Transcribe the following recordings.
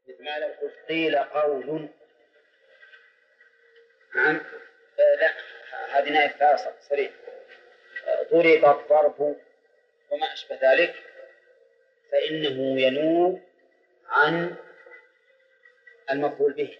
مثل ما لو قلت قيل قول. نعم. لا، هذه نائب فاصل صريح. ضرب الضرب وما أشبه ذلك فإنه ينوب عن المفعول به.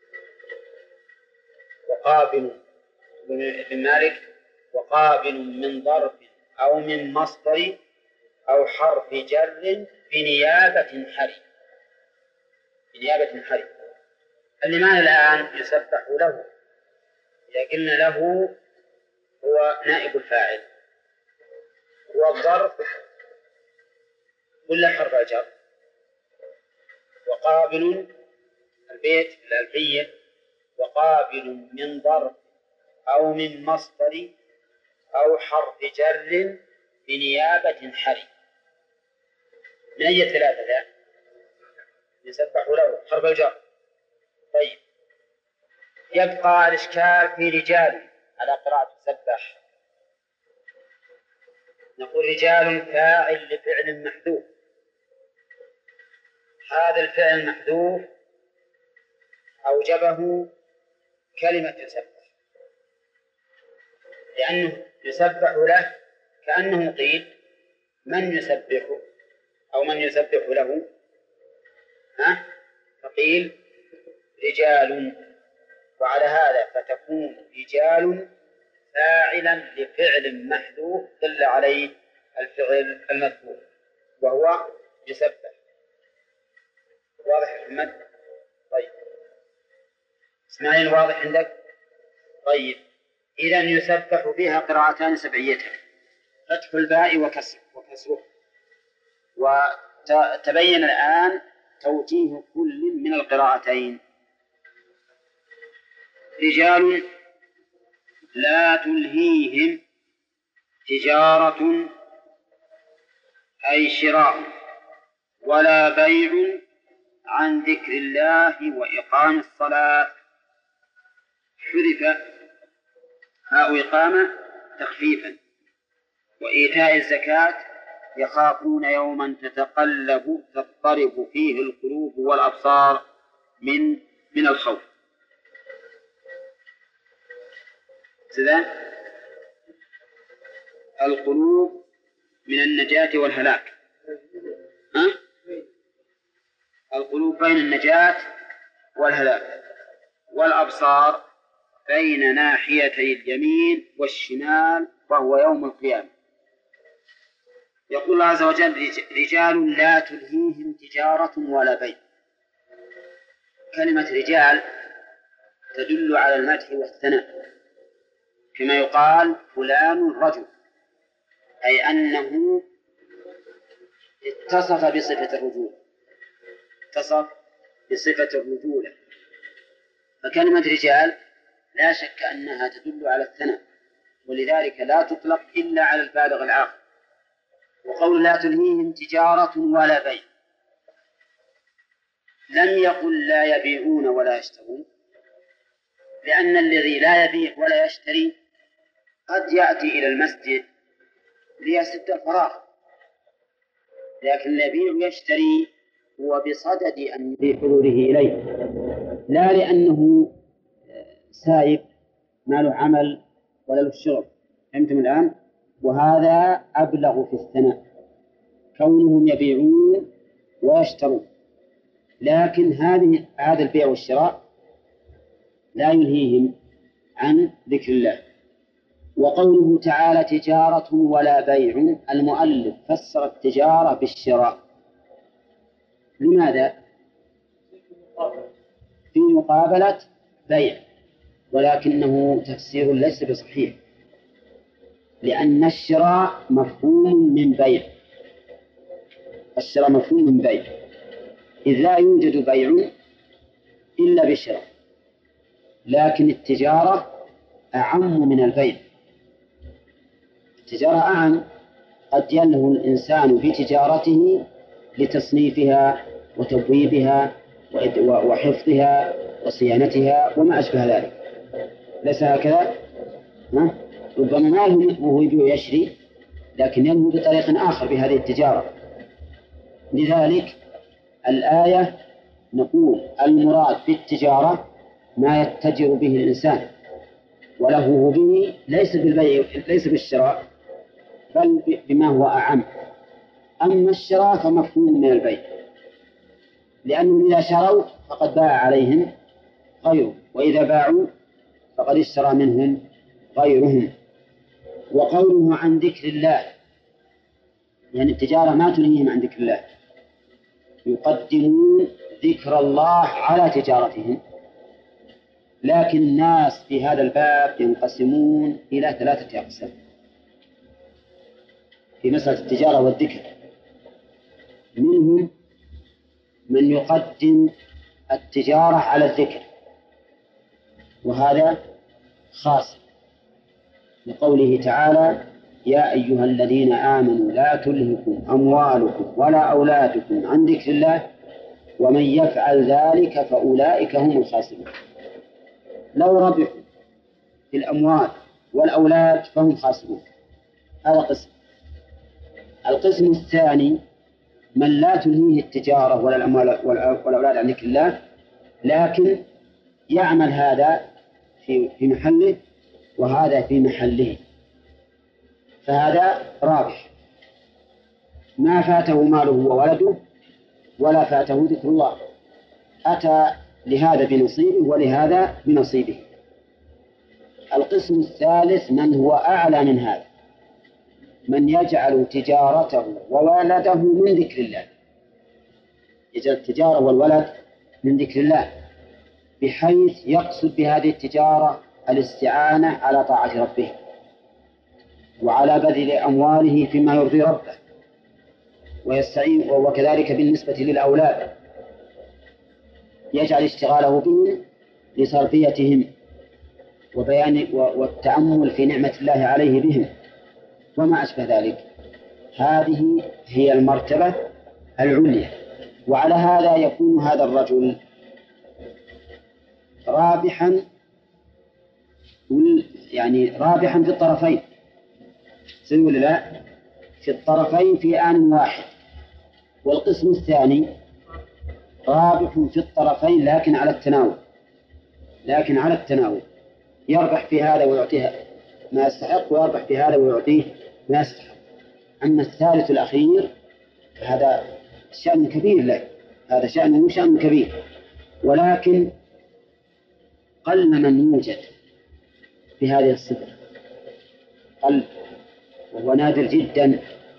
وقابل ابن مالك وقابل من ظرف أو من مصدر أو حرف جر بنيابة حري. بنيابة حري اللي معنا الآن يسبح له إذا قلنا له هو نائب الفاعل، هو الظرف ولا حرف الجر. وقابل البيت الألفية وقابل من ظرف أو من مصدر أو حرف جر بنيابة حري. من أي ثلاثة ذا يسبح له حرف الجر. طيب، يبقى الإشكال في رجال على قراءة سبح. نقول رجال فاعل لفعل محذوف. هذا الفعل المحذوف أوجبه كلمة يسبح، لأنه يسبح له كأنه قيل من يسبح أو من يسبح له، فقيل رجال، وعلى هذا فتكون رجال فاعلا لفعل محذوف دل عليه الفعل المذكور وهو يسبح. واضح يا محمد؟ طيب اسماعيل واضح عندك؟ طيب إذن يسبح فيها قراءتان سبعيتان، فتح الباء وكسره. وتبين الآن توجيه كل من القراءتين. رجال لا تلهيهم تجارة أي شراء ولا بيع عن ذكر الله وإقام الصلاة. حذف هاء إقامة تخفيفا. وإيتاء الزكاة يخافون يوما تضطرب فيه القلوب والأبصار من الخوف. إذن القلوب من النجاة والهلاك. القلوب بين النجاة والهلاك، والأبصار بين ناحيتي اليمين والشمال، وهو يوم القيامة. يقول الله عز وجل رجال لا تلهيهم تجارة ولا بيع. كلمة رجال تدل على المدح والثناء، كما يقال فلان رجل، أي أنه اتصف بصفة الرجولة، اتصف بصفة الرجولة. فكلمة رجال لا شك أنها تدل على الثناء، ولذلك لا تطلق إلا على البالغ العاقل. وقول لا تلهيهم تجارة ولا بيع، لم يقل لا يبيعون ولا يشترون، لأن الذي لا يبيع ولا يشتري قد يأتي إلى المسجد ليسد الفراغ، لكن الذي يشتري هو بصدد أن بحضوره إليه، لا لأنه سائب ما له عمل ولا له شغل. فهمتم الآن؟ وهذا أبلغ في الثناء، كونهم يبيعون ويشترون. لكن هذا البيع والشراء لا يلهيهم عن ذكر الله. وقوله تعالى تجارة ولا بيع، المؤلف فسر التجارة بالشراء. لماذا؟ في مقابلة بيع، ولكنه تفسير ليس بصحيح، لأن الشراء مفهوم من بيع. الشراء مفهوم من بيع، إذ لا يوجد بيع إلا بشراء، لكن التجارة أعم من البيع. التجارة أعم، قد يلهو الإنسان في تجارته لتصنيفها وتبويبها وحفظها وصيانتها وما أشبه ذلك. ليس هكذا؟ ربما ما يلهو وهو يبيع يشري، لكن يلهو بطريق آخر بهذه التجارة. لذلك الآية نقول المراد بالتجارة ما يتجر به الإنسان، وله به ليس بالبيع ليس بالشراء بل بما هو أعم. أما الشراء فمفهوم من البيع، لأنهم إذا شروا فقد باع عليهم غيره، وإذا باعوا فقد اشترى منهم غيرهم. وقوله عن ذكر الله يعني التجارة ما تنهيهم عن ذكر الله، يقدمون ذكر الله على تجارتهم. لكن الناس في هذا الباب ينقسمون إلى 3 أقسام في مسألة التجارة والذكر. منهم من يقدم التجارة على الذكر، وهذا خاص لقوله تعالى: يا أيها الذين آمنوا لا تلهكم أموالكم ولا أولادكم عن ذكر الله ومن يفعل ذلك فأولئك هم الخاسرون. لو ربحوا في الأموال والأولاد فهم خاسرون. هذا قسم. القسم الثاني من لا تلهيه التجارة ولا الأموال والأولاد عن ذكر الله، لكن يعمل هذا في محله وهذا في محله، فهذا رابح، ما فاته ماله وولده ولا فاته ذكر الله، أتى لهذا بنصيبه ولهذا بنصيبه. القسم الثالث من هو أعلى من هذا، من يجعل تجارته وولده من ذكر الله، يجعل التجارة والولد من ذكر الله، بحيث يقصد بهذه التجارة الاستعانة على طاعة ربه وعلى بذل أمواله فيما يرضي ربه، ويستعين. وكذلك بالنسبة للأولاد يجعل اشتغاله بهم لتربيتهم وبيان والتأمل في نعمة الله عليه بهم وما أشبه ذلك. هذه هي المرتبة العليا. وعلى هذا يكون هذا الرجل رابحا، يعني رابحا في الطرفين، سيقول لا في الطرفين في آن واحد. والقسم الثاني رابح في الطرفين لكن على التناول، يربح في هذا ويعطيه ما يستحق، ويربح في هذا ويعطيه ما يستحق. أما الثالث الأخير هذا شأن كبير له، هذا شأنه شأن كبير، ولكن قل من يوجد بهذه الصفة، قل، وهو نادر جدا.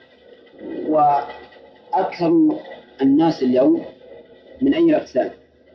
وأكثر الناس اليوم من أي أقسام؟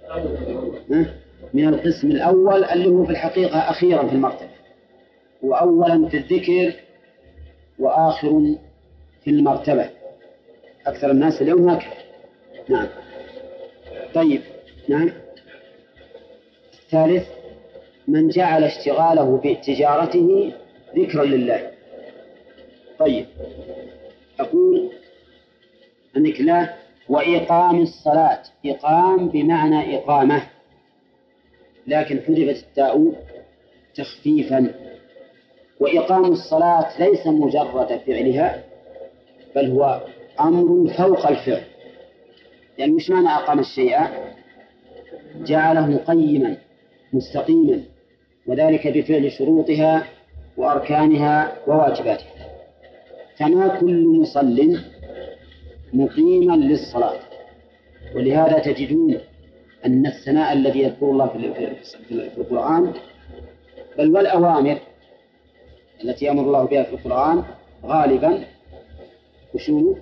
من القسم الأول اللي هو في الحقيقة أخيرا في المرتبة، وأولا في الذكر وآخر في المرتبة. أكثر الناس اليوم هكذا. نعم. طيب. نعم. الثالث من جعل اشتغاله بتجارته ذكرا لله. طيب، أقول أنك لا. وإقام الصلاة، إقام بمعنى إقامة، لكن حذفت التاء تخفيفا. وإقام الصلاة ليس مجرد فعلها، بل هو أمر فوق الفعل. يعني مش معنى أقام الشيء جعله قيما مستقيما، وذلك بفعل شروطها وأركانها وواجباتها. فما كل مصل مقيما للصلاة. ولهذا تجدون أن الثناء الذي يذكر الله في القرآن، بل والأوامر التي يأمر الله بها في القرآن غالبا وشو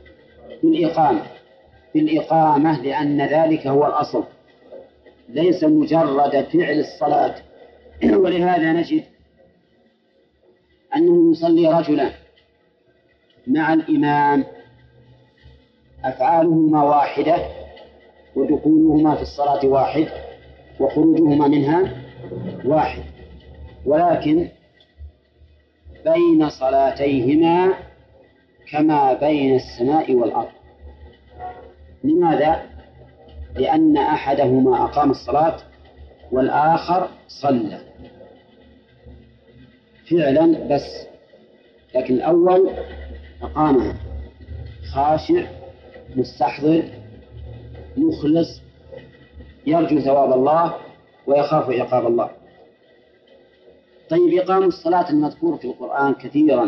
بالإقامة، لأن ذلك هو الأصل، ليس مجرد فعل الصلاة. ولهذا نجد أنه يصلي رجلا مع الإمام أفعالهما واحدة، ودخولهما في الصلاة واحد، وخروجهما منها واحد، ولكن بين صلاتيهما كما بين السماء والأرض. لماذا؟ لأن أحدهما أقام الصلاة والآخر صلى فعلا بس، لكن الأول أقامها خاشع مستحضر مخلص يرجو ثواب الله ويخاف عقاب الله. طيب، إقام الصلاة المذكور في القرآن كثيرا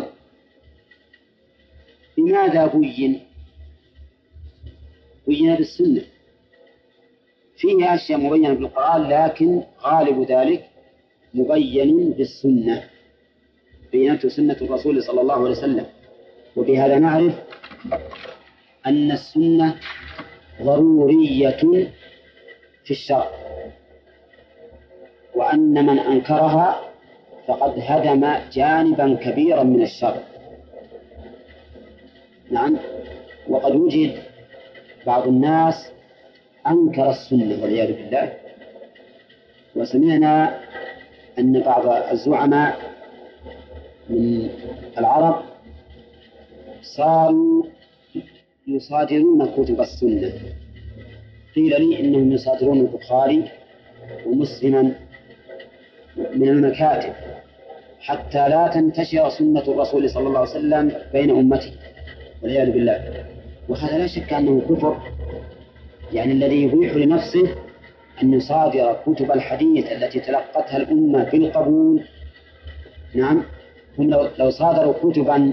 بماذا بين بالسنة؟ فيه أشياء مبينة بالقرآن، لكن غالب ذلك مبين بالسنة، بينته سنة الرسول صلى الله عليه وسلم. وبهذا نعرف أن السنة ضرورية في الشرع، وأن من أنكرها فقد هدم جانبا كبيرا من الشرع. نعم، وقد وجد بعض الناس أنكر السنة والعياذ بالله، وسمعنا أن بعض الزعماء من العرب صاروا يصادرون كتب السنة. قيل لي إنهم يصادرون البخاري ومسلما من المكاتب حتى لا تنتشر سنة الرسول صلى الله عليه وسلم بين أمته والعياذ بالله. وهذا لا شك أنه كفر، يعني الذي يبيح لنفسه أن يصادر كتب الحديث التي تلقتها الأمة بالقبول. نعم، هم لو صادروا كتبا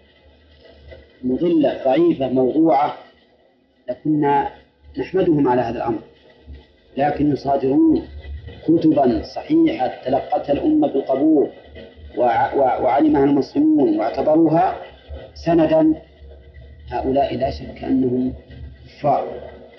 مضلة ضعيفة موضوعة لكنا نحمدهم على هذا الأمر، لكن يصادرون كتبا صحيحة تلقتها الأمة بالقبول وعلمها المسلمون واعتبروها سندا، هؤلاء لا شك أنهم كفار،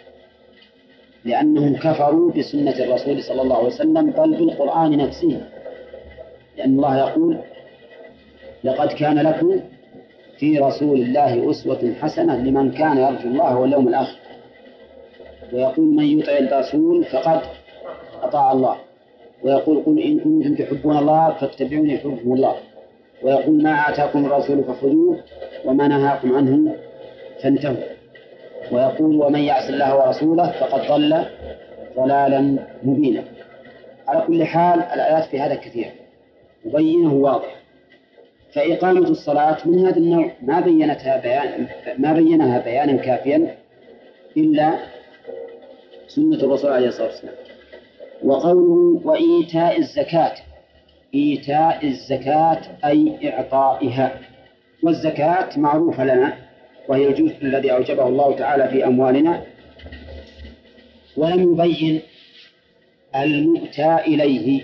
لأنهم كفروا بسنة الرسول صلى الله عليه وسلم بل بالقرآن نفسه، لأن الله يقول: لقد كان لكم في رسول الله أسوة حسنة لمن كان يرجو الله واليوم الآخر. ويقول: من يطع الرسول فقد أطاع الله. ويقول: قل إن كنتم تحبون الله فاتبعوني يحبكم الله. ويقول: ما آتاكم الرسول فخذوه وما نهاكم عنه فانتهوا. ويقول: ومن يعص الله ورسوله فقد ضل ضلالا مبينا. على كل حال الآيات في هذا كثير مبينة واضح. فإقامة الصلاة من هذا النوع ما بينها بيانا كافيا إلا سنة الرسول عليه الصلاة والسلام. وقوله: وإيتاء الزكاة، إيتاء الزكاة أي إعطائها. والزكاة معروفة لنا، وهي الجزء الذي أوجبه الله تعالى في أموالنا، ولم يبين المؤتى إليه،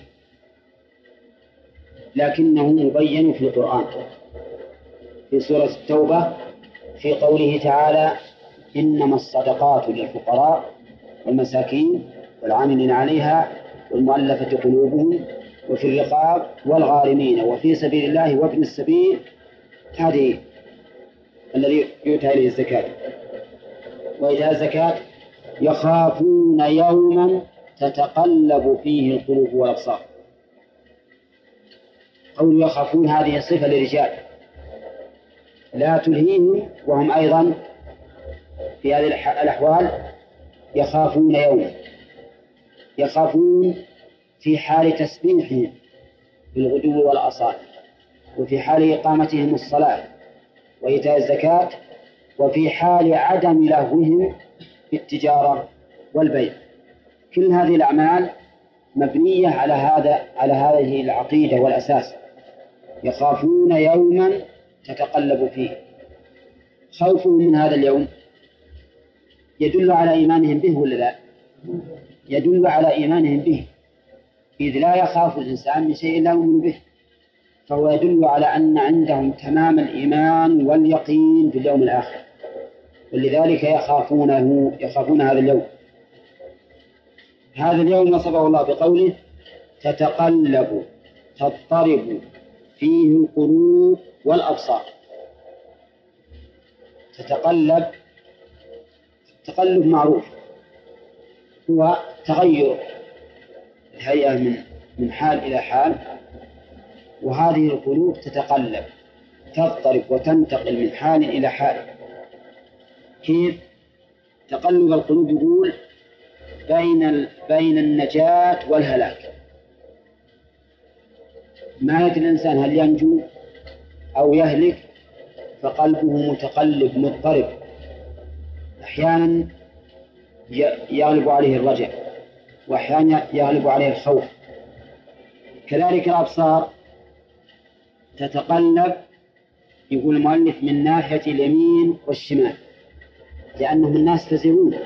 لكنه مبين في القرآن في سورة التوبة في قوله تعالى: إنما الصدقات للفقراء والمساكين والعاملين عليها والمؤلفة قلوبهم وفي الرقاب والغارمين وفي سبيل الله وابن السبيل. هذه الذي يؤتى إليه الزكاة. وإيتاء الزكاة: يخافون يوما تتقلب فيه القلوب والأبصار. قول يخافون هذه صفة للرجال لا تلهيهم، وهم أيضا في هذه الأحوال يخافون يوما، يخافون في حال تسبيحهم بالغدو والآصال، وفي حال إقامتهم الصلاة وإيتاء الزكاة، وفي حال عدم لهوهم في التجارة والبيع. كل هذه الأعمال مبنية على هذه العقيدة والأساس: يخافون يوما تتقلب فيه. خوفهم من هذا اليوم يدل على إيمانهم به ولا لا؟ يدل على إيمانهم به، إذ لا يخاف الإنسان من شيء لا يؤمن به، فهو يدل على أن عندهم تمام الإيمان واليقين باليوم الآخر، ولذلك يخافون هذا اليوم. هذا اليوم وصفه الله بقوله: تتقلب تضطرب فيه القلوب والأبصار. تتقلب، التقلب معروف، هو تغير الهيئة من حال إلى حال، وهذه القلوب تتقلب تضطرب وتنتقل من حال إلى حال. كيف تقلب القلوب؟ يقول: بين النجاة والهلاك. ما يدري الإنسان هل ينجو أو يهلك، فقلبه متقلب مضطرب، أحيانا يغلب عليه الرجع وأحيانا يغلب عليه الخوف. كذلك الأبصار تتقلب، يقول المؤلف، من ناحية اليمين والشمال، لأنهم الناس تزرون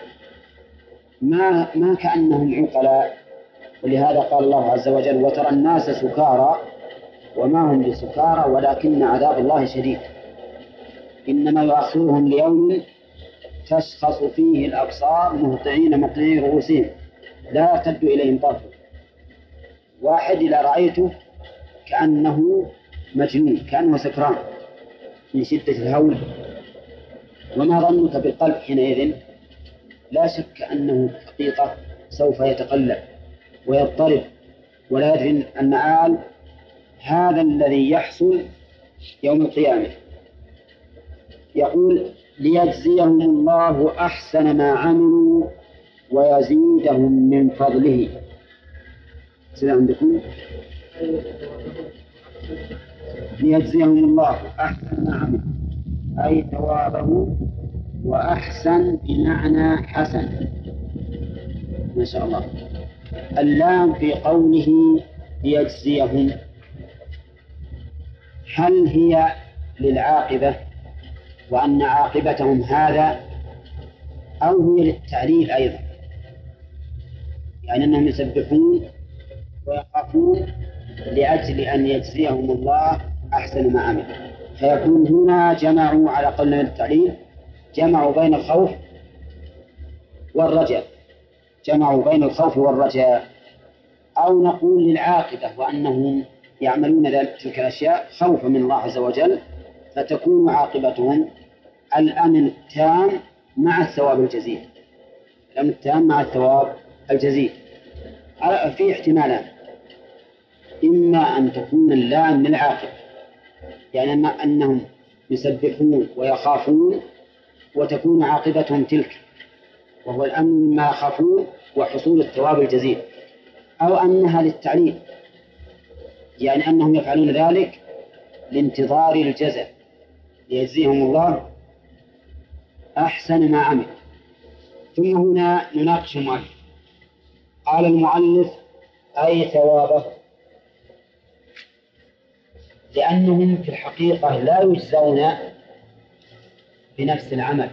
ما كأنهم عقلاء. ولهذا قال الله عز وجل: وترى الناس سكارى وما هم بسكارى ولكن عذاب الله شديد، إنما يؤخرهم ليوم تشخص فيه الأبصار مهطعين مقنعي رؤوسهم لا يرتد إليهم طرفهم. واحد إذا رأيته كأنه مجنون، كأنه سكران من شدة الهول. وما ظنك بالقلب حينئذ؟ لا شك أنه حقيقة سوف يتقلب ويضطرب ولا يدري المآل. هذا الذي يحصل يوم القيامة. يقول: ليجزيهم الله أحسن ما عملوا ويزيدهم من فضله. سلام عندكم. ليجزيهم الله أحسن ما عملوا، أي ثوابه، وأحسن بمعنى حسن. ما شاء الله. اللام في قوله ليجزيهم، هل هي للعاقبة وأن عاقبتهم هذا، أو هي للتعليل أيضا؟ يعني أنهم يسبحون ويخافون لأجل أن يجزيهم الله أحسن ما عملوا، فيكون هنا جمعوا على قول التعليل، جمعوا بين الخوف والرجاء، جمعوا بين الخوف والرجاء. أو نقول للعاقبة، وأنهم يعملون تلك الأشياء خوفا من الله عز وجل، فتكون عاقبتهم الأمن التام مع الثواب الجزيل. الأمن التام مع الثواب الجزيل. في احتمالان: إما أن تكون اللام للعاقبة، يعني أنهم يسبحون ويخافون وتكون عاقبتهم تلك، وهو الأمن مما يخافون وحصول الثواب الجزيل. أو أنها للتعليل، يعني أنهم يفعلون ذلك لانتظار الجزاء، ليجزيهم الله أحسن ما عمل. ثم هنا نناقش المؤلف. قال المؤلف: أي ثوابه، لأنهم في الحقيقة لا يجزون بنفس العمل،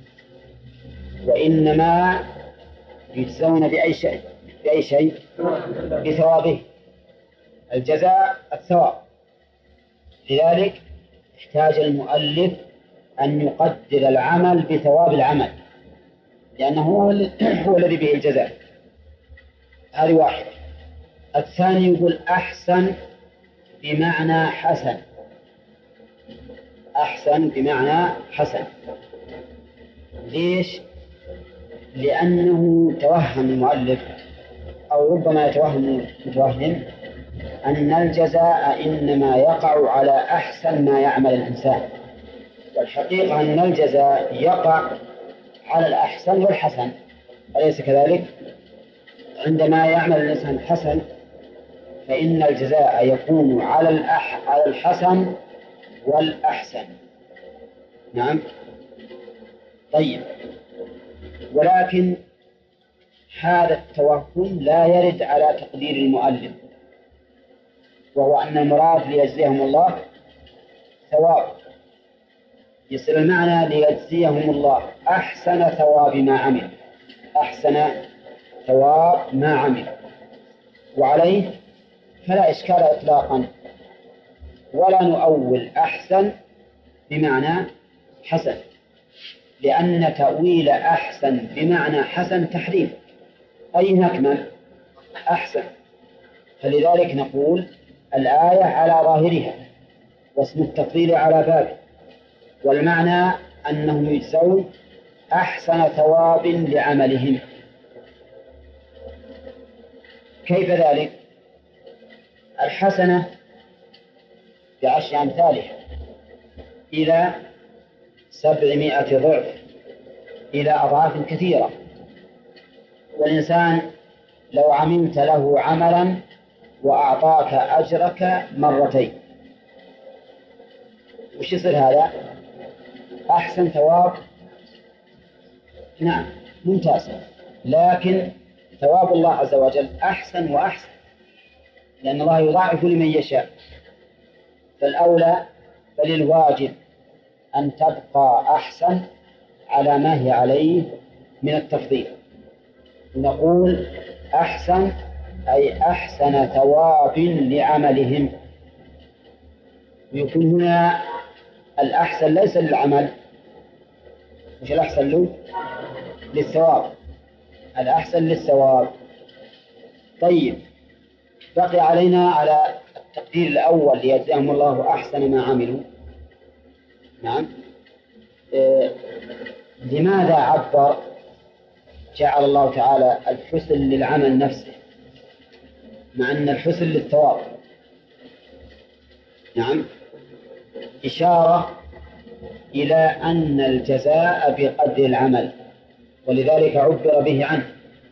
وإنما يجزون بأي شيء بثوابه. الجزاء الثواب. لذلك احتاج المؤلف أن يقدر العمل بثواب العمل، لأنه هو الذي به الجزاء. هذه واحد. الثاني يقول: أحسن بمعنى حسن. أحسن بمعنى حسن. ليش؟ لأنه توهم المؤلف، أو ربما يتوهم متوهم، أن الجزاء إنما يقع على أحسن ما يعمل الإنسان، والحقيقة أن الجزاء يقع على الأحسن والحسن، أليس كذلك؟ عندما يعمل الإنسان حسن فإن الجزاء يكون على الحسن والأحسن. نعم. طيب، ولكن هذا التوهم لا يرد على تقدير المؤلف، وهو أن المراد ليجزيهم الله ثواب. يصير المعنى ليجزيهم الله أحسن ثواب ما عمل، أحسن ثواب ما عمل. وعليه فلا إشكال إطلاقا، ولا نؤول أحسن بمعنى حسن، لأن تأويل أحسن بمعنى حسن تحريف. أي أكمل؟ أحسن. فلذلك نقول الآية على ظاهرها، واسم التفضيل على بابه، والمعنى أنهم يجزون أحسن ثواب لعملهم. كيف ذلك؟ الحسنة بعشر أمثالها إلى 700 ضعف، إلى أضعاف كثيرة. والإنسان لو عملت له عملا وأعطاك أجرك مرتين، وش يصير هذا؟ أحسن ثواب. نعم، ممتاز. لكن ثواب الله عز وجل أحسن وأحسن، لأن الله يضاعف لمن يشاء. فالأولى بل الواجب أن تبقى أحسن على ما هي عليه من التفضيل. نقول أحسن أي أحسن ثواب لعملهم، ويكون هنا الأحسن ليس للعمل، مش الأحسن له للثواب، الأحسن للثواب. طيب، بقي علينا على التقدير الأول ليجزاهم الله أحسن ما عملوا. نعم. لماذا جعل الله تعالى الحسن للعمل نفسه مع أن الحسن للثواب؟ نعم، إشارة إلى أن الجزاء بقدر العمل، ولذلك عبر به عنه.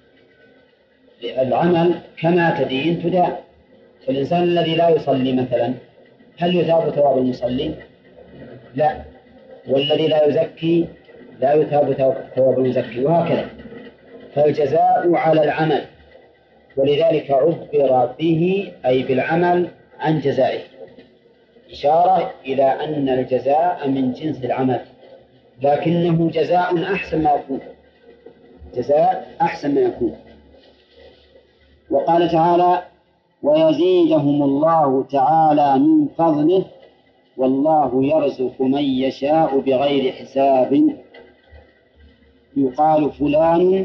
العمل كما تدين تدان. فالإنسان الذي لا يصلي مثلا هل يثاب ثواب المصلي؟ لا. والذي لا يزكي لا يثاب ثواب المزكي، وهكذا. فالجزاء على العمل، ولذلك عبر به أي بالعمل عن جزائه، إشارة إلى أن الجزاء من جنس العمل، لكنه جزاء أحسن ما يكون، جزاء أحسن ما يكون. وقال تعالى: ويزيدهم الله تعالى من فضله والله يرزق من يشاء بغير حساب. يقال فلان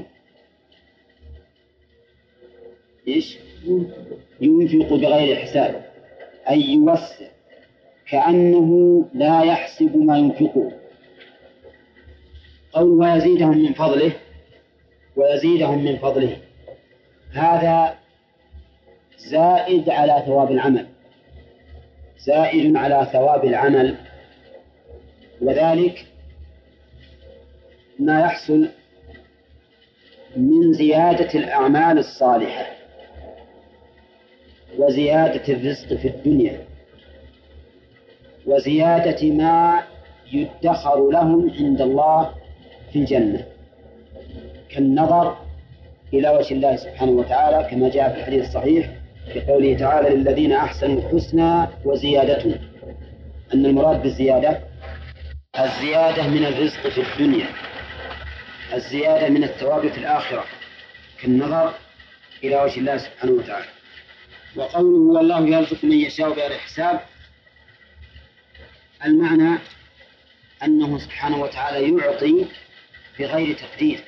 ينفق بغير حساب، أي يوسع، كأنه لا يحسب ما ينفقه. قول ويزيدهم من فضله، ويزيدهم من فضله، هذا زائد على ثواب العمل، زائد على ثواب العمل، وذلك ما يحصل من زيادة الأعمال الصالحة وزيادة الرزق في الدنيا وزيادة ما يدخر لهم عند الله في الجنة، كالنظر إلى وجه الله سبحانه وتعالى، كما جاء في الحديث الصحيح في قوله تعالى: للذين أحسنوا الحسنى وزيادة. أن المراد بالزيادة الزيادة من الرزق في الدنيا، الزيادة من الثواب في الآخرة، كالنظر إلى وجه الله سبحانه وتعالى. وقوله والله يرزق من يشاء بغير حساب، المعنى أنه سبحانه وتعالى يعطي بغير تقدير.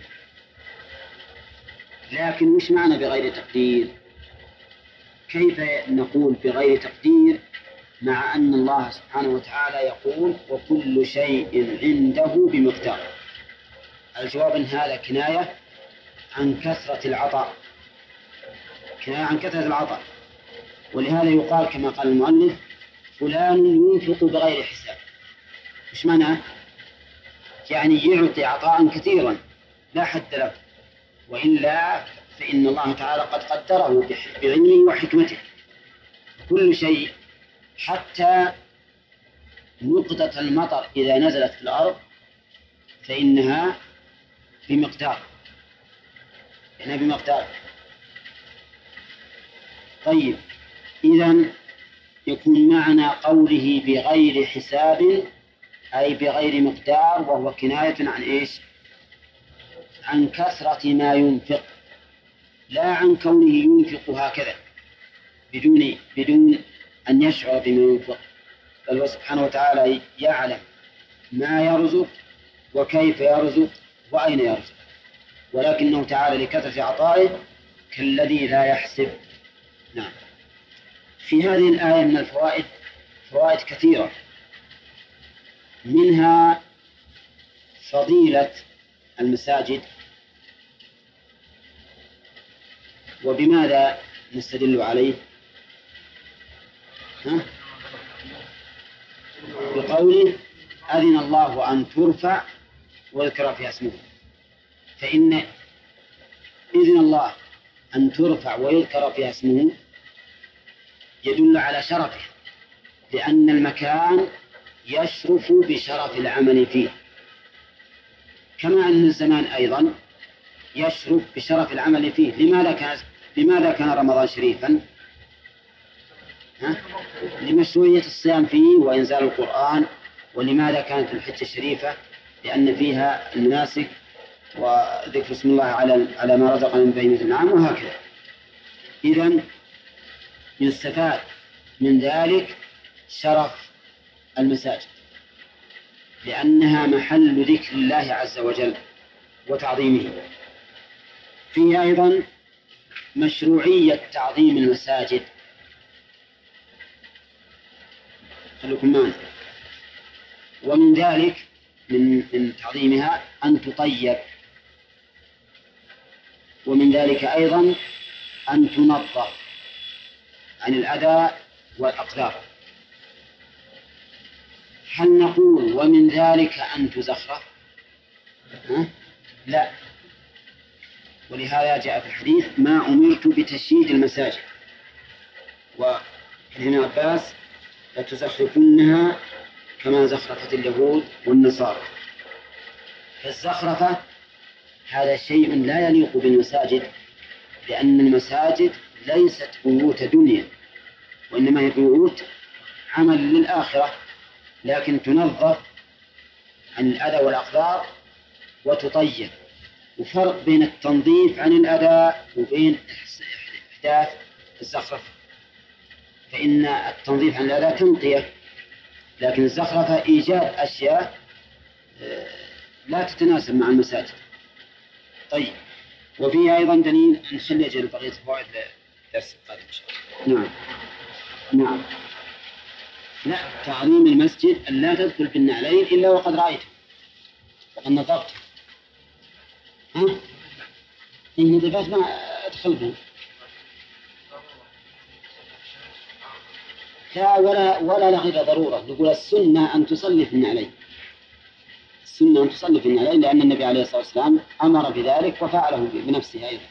لكن وش معنى بغير تقدير؟ كيف نقول بغير تقدير مع أن الله سبحانه وتعالى يقول وكل شيء عنده بمقدار؟ الجواب أن هذا كناية عن كثرة العطاء، كناية عن كثرة العطاء. ولهذا يقال كما قال المؤلف: فلان ينفق بغير حساب. مش معناه؟ يعني يعطي عطاء كثيرا لا حد له، وإلا فإن الله تعالى قد قدره بعلمه وحكمته. كل شيء، حتى نقطة المطر إذا نزلت في الأرض فإنها بمقدار، إنها بمقدار. طيب، إذن يكون معنى قوله بغير حساب أي بغير مقدار، وهو كناية عن إيش؟ عن كثرة ما ينفق، لا عن كونه ينفق هكذا بدون أن يشعر بما ينفق، بل هو سبحانه وتعالى يعلم ما يرزق وكيف يرزق وأين يرزق، ولكنه تعالى لكثرة عطائه كالذي لا يحسب. نعم. في هذه الآية من الفوائد فوائد كثيرة، منها فضيلة المساجد. وبماذا نستدل عليه؟ بقوله: أذن الله أن ترفع ويذكر فيها اسمه. فإن إذن الله أن ترفع ويذكر فيها اسمه يدل على شرفه، لأن المكان يشرف بشرف العمل فيه، كما أن الزمان أيضا يشرف بشرف العمل فيه. لماذا كان رمضان شريفا؟ لمشروعية الصيام فيه وإنزال القرآن. ولماذا كانت الحجة شريفة؟ لأن فيها المناسك وذكر اسم الله على ما رزقنا من بهيمة الأنعام وهكذا. إذن يستفاد من ذلك شرف المساجد لأنها محل ذكر الله عز وجل وتعظيمه. فيه أيضا مشروعية تعظيم المساجد. خلوكم معنا. ومن ذلك من تعظيمها أن تطيب، ومن ذلك أيضا أن تنظف عن الأذى والأقدار. هل نقول ومن ذلك أن تزخرف؟ لا. ولهذا جاء في الحديث ما أمرت بتشييد المساجد. وعن ابن عباس لتزخرفنها كما زخرفت اليهود والنصارى. فالزخرفة هذا شيء لا يليق بالمساجد، لأن المساجد ليست بيوت دنيا، وإنما هي بيوت عمل للآخرة، لكن تنظف عن الأذى والأقدار وتطيب. وفرق بين التنظيف عن الأذى وبين إحداث الزخرفة. فإن التنظيف عن الأذى تنقية، لكن الزخرفة إيجاد أشياء لا تتناسب مع المساجد. طيب، وفيه أيضا دليل نخلي أجل بقية الفوائد للدرس القادم إن شاء الله. نعم. لا، تعظيم المسجد أن لا تدخل بالنعلين إلا وقد رأيته وقد نظرته. إن نظفت ما أدخل به. لا، ولا لغير ضرورة. نقول السنة أن تصلي في النعلين. السنة أن تصلي في النعلين، لأن النبي عليه الصلاة والسلام أمر بذلك وفعله بنفسه أيضا.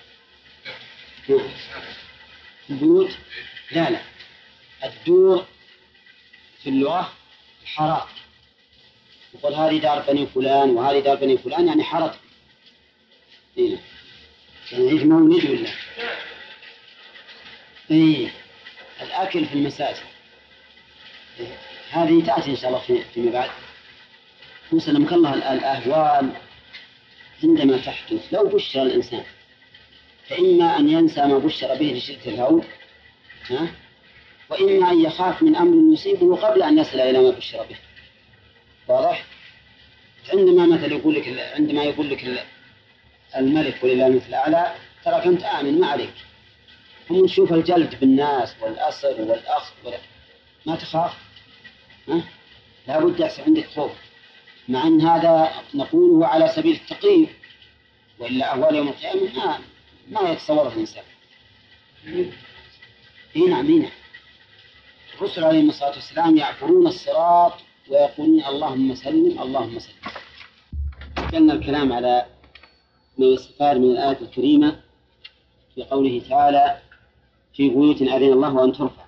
البيوت لا. الدور في اللغة حارات. يقول هذه دار بني فلان وهذه دار بني فلان، يعني حارته. يعني يجي مولد ولا الأكل في المساجد هذه تأتي إن شاء الله فيما بعد. وسلمك الله الأهوال عندما تحدث لو بشر الإنسان، فإما أن ينسى ما بشر به لشدة الهول، وإما أن يخاف من أمر يصيبه قبل أن يصل إلى ما بشر به. واضح؟ عندما مثل عندما يقول لك الملك ولله المثل الأعلى ترى أنت آمن ما عليك، هم نشوف الجلد بالناس والأسر والأخذ ما تخاف، لا بد يحصل عندك خوف، مع أن هذا نقوله على سبيل التقييد، وإلا أهوال يوم القيامة ما يتصوره الإنسان. نعم. الرسل عليهم الصلاة والسلام يعبرون الصراط ويقولون اللهم سلم اللهم سلم. كان الكلام على ما يستفاد من الآية الكريمة في قوله تعالى في بيوت أذن الله أن ترفع،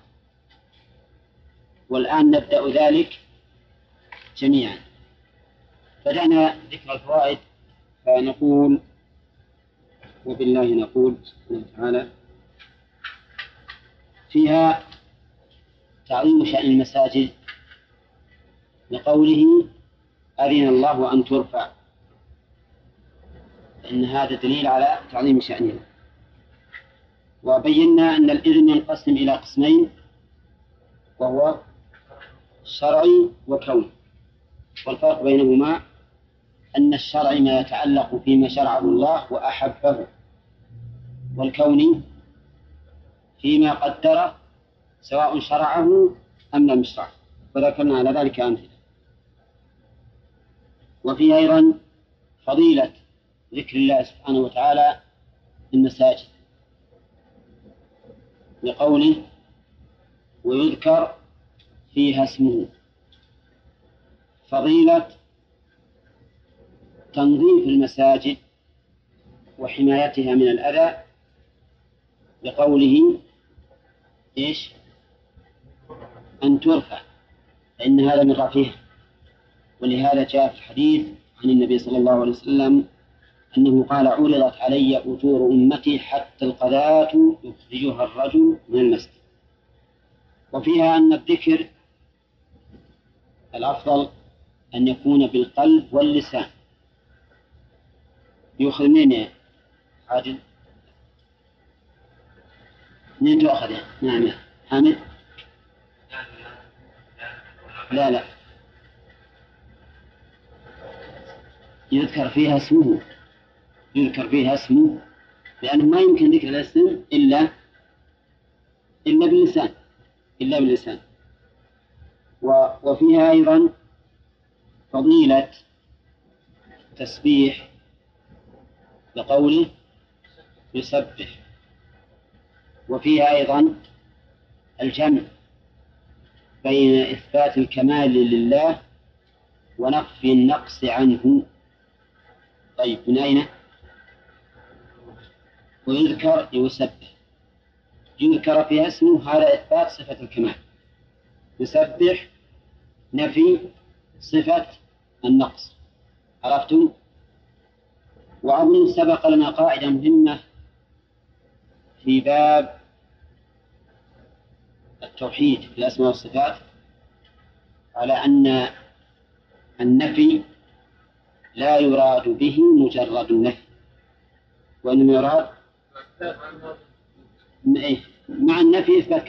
والآن نبدأ ذلك جميعا. بدأنا ذكر الفوائد، فنقول وبالله نقول سبحانه وتعالى فيها تعظيم شأن المساجد لقوله أذن الله أن ترفع، فإن هذا دليل على تعظيم شأنها. وبينا أن الإذن ينقسم إلى قسمين، وهو شرعي وكوني، والفرق بينهما أن الشرعي ما يتعلق فيما شرعه الله وأحبه، والكوني فيما قدره سواء شرعه أم لم يشرعه، وذكرنا على ذلك أمثلة. وفيه أيضا فضيلة ذكر الله سبحانه وتعالى في المساجد لقوله ويذكر فيها اسمه، فضيلة تنظيف المساجد وحمايتها من الأذى لقوله أن ترفع، فإن هذا من رفعها. ولهذا جاء في الحديث عن النبي صلى الله عليه وسلم أنه قال عرضت علي أجور أمتي حتى القذاة يخرجها الرجل من المسجد. وفيها أن الذكر الأفضل أن يكون بالقلب واللسان. يؤخذ منين يا عادل؟ منين تؤخذ يا نعم يا حامد؟ لا يذكر فيها اسمه، لأنه ما يمكن ذكر الاسم إلا باللسان. وفيها أيضا فضيلة تسبيح لقوله يسبح. وفيها أيضا الجمع بين إثبات الكمال لله ونفي النقص عنه. طيب من أين؟ ويذكر يسبح، يذكر فيها اسمه، هذا إثبات صفة الكمال، يسبح نفي صفة النقص. عرفتم؟ وأظن سبق لنا قاعدة مهمة في باب التوحيد في الأسماء والصفات، على أن النفي لا يراد به مجرد النفي، وإنما يراد مع النفي إثبات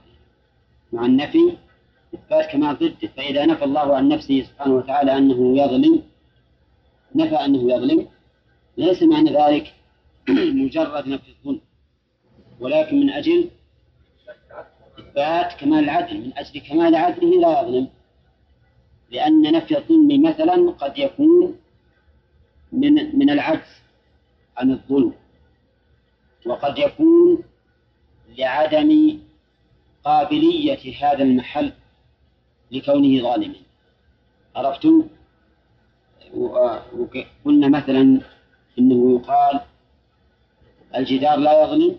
كمال ضده. فإذا نفى الله عن نفسه سبحانه وتعالى أنه يظلم، نفى أنه يظلم، ليس معنى ذلك مجرد نفي الظلم، ولكن من أجل إثبات كمال العدل، من أجل كمال عدله لا يظلم. لأن نفي الظلم مثلا قد يكون من العجز عن الظلم، وقد يكون لعدم قابلية هذا المحل لكونه ظالما. عرفتم؟ وقلنا مثلا إنه يقال الجدار لا يظلم،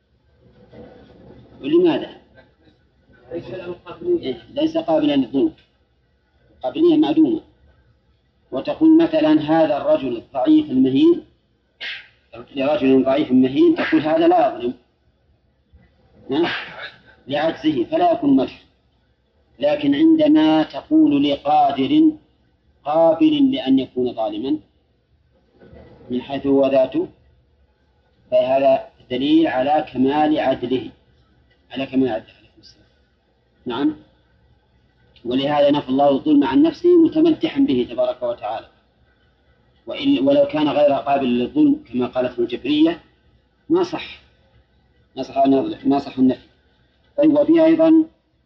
ولماذا؟ ليس قابلا للظلم، قابلية معدومة. وتقول مثلا هذا الرجل الضعيف المهين، لرجل ضعيف مهين تقول هذا لا يظلم لعجزه فلا يكون مدح. لكن عندما تقول لقادر قابل لأن يكون ظالما من حيث هو ذاته، فهذا دليل على كمال عدله، نعم. ولهذا نفى الله الظلم عن نفسه متمدحا به تبارك وتعالى، ولو كان غير قابل للظلم كما قالت الجبرية ما صح النفي. طيب وفيها أيضا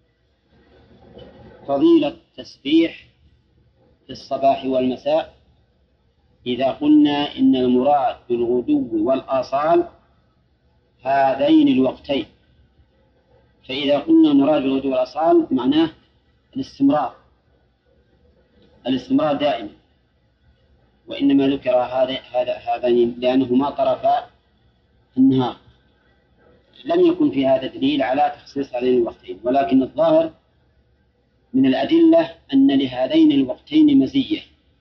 فضيلة تسبيح في الصباح والمساء، إذا قلنا إن المراد بالغدو والآصال هذين الوقتين. فإذا قلنا المراد بالغدو والآصال معناه الاستمرار دائما، وإنما ذكر هذين لأنهما طرفا النهار. لم يكن في هذا دليل على تخصيص هذين الوقتين، ولكن الظاهر من الأدلة أن لهذين الوقتين مزية،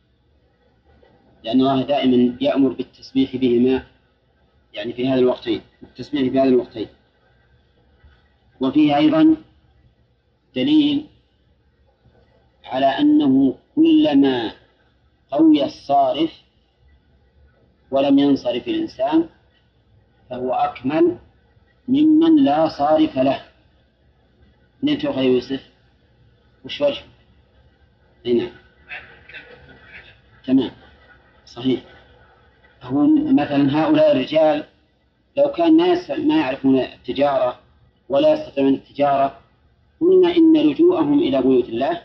لأن الله دائما يأمر بالتسبيح بهما، يعني في هذا الوقتين، التسبيح في هذا الوقتين. وفيه أيضا دليل على أنه كلما قوي الصارف ولم ينصرف الإنسان فهو أكمل ممن لا صارف له. من تؤخذ يوسف؟ وش وجه؟ نعم تمام صحيح. هو مثلا هؤلاء الرجال لو كان ناس ما يعرفون التجارة ولا يستطيعون التجارة، قلنا إن لجوءهم إلى بيوت الله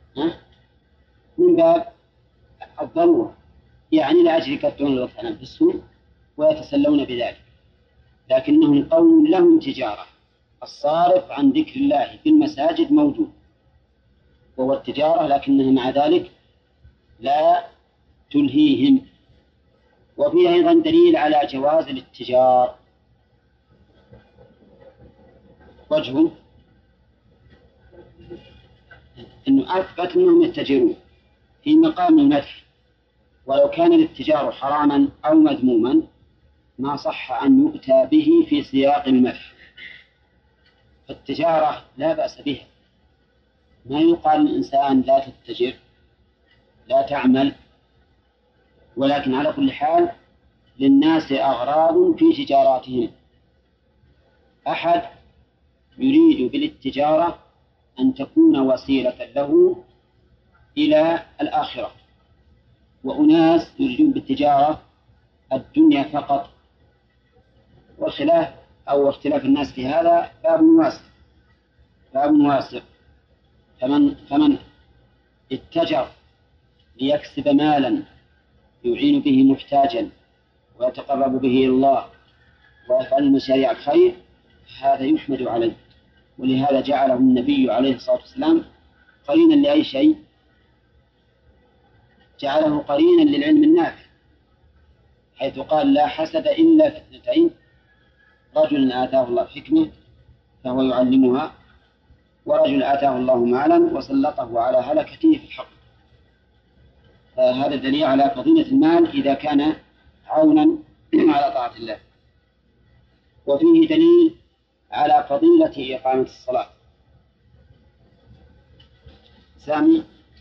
من باب الضرورة، يعني لأجل يكفرون الوقت عن أنفسهم ويتسلون بذلك. لكنهم قوم لهم تجارة، الصارف عن ذكر الله في المساجد موجود وهو التجارة، لكنها مع ذلك لا تلهيهم. وفيه أيضا دليل على جواز الاتجار. وجهه أنه أثبت أنهم يتجرون في مقام المدح، ولو كان الاتجار حراما أو مذموما ما صح أن يؤتى به في سياق المدح. فالتجارة لا بأس بها، ما يقال للإنسان لا تتجر لا تعمل، ولكن على كل حال للناس أغراض في تجاراتهم. أحد يريد بالتجارة أن تكون وسيلة له إلى الآخرة، وأناس يريدون بالتجارة الدنيا فقط، والخلاف أو اختلاف الناس في هذا باب واسع. فمن اتجر ليكسب مالا يعين به محتاجا ويتقرب به إلى الله ويفعل مشاريع الخير هذا يحمد عليه. ولهذا جعله النبي عليه الصلاة والسلام قرينا لأي شيء؟ جعله قرينا للعلم النافع، حيث قال لا حسد إلا في اثنتين: رجل آتاه الله حكمة فهو يعلمها، ورجل آتاه الله مالا وسلطه على هلكته في الحق. هذا دليل على فضيلة المال إذا كان عونا على طاعة الله. وفيه دليل على فضيلة إقامة الصلاة. سامي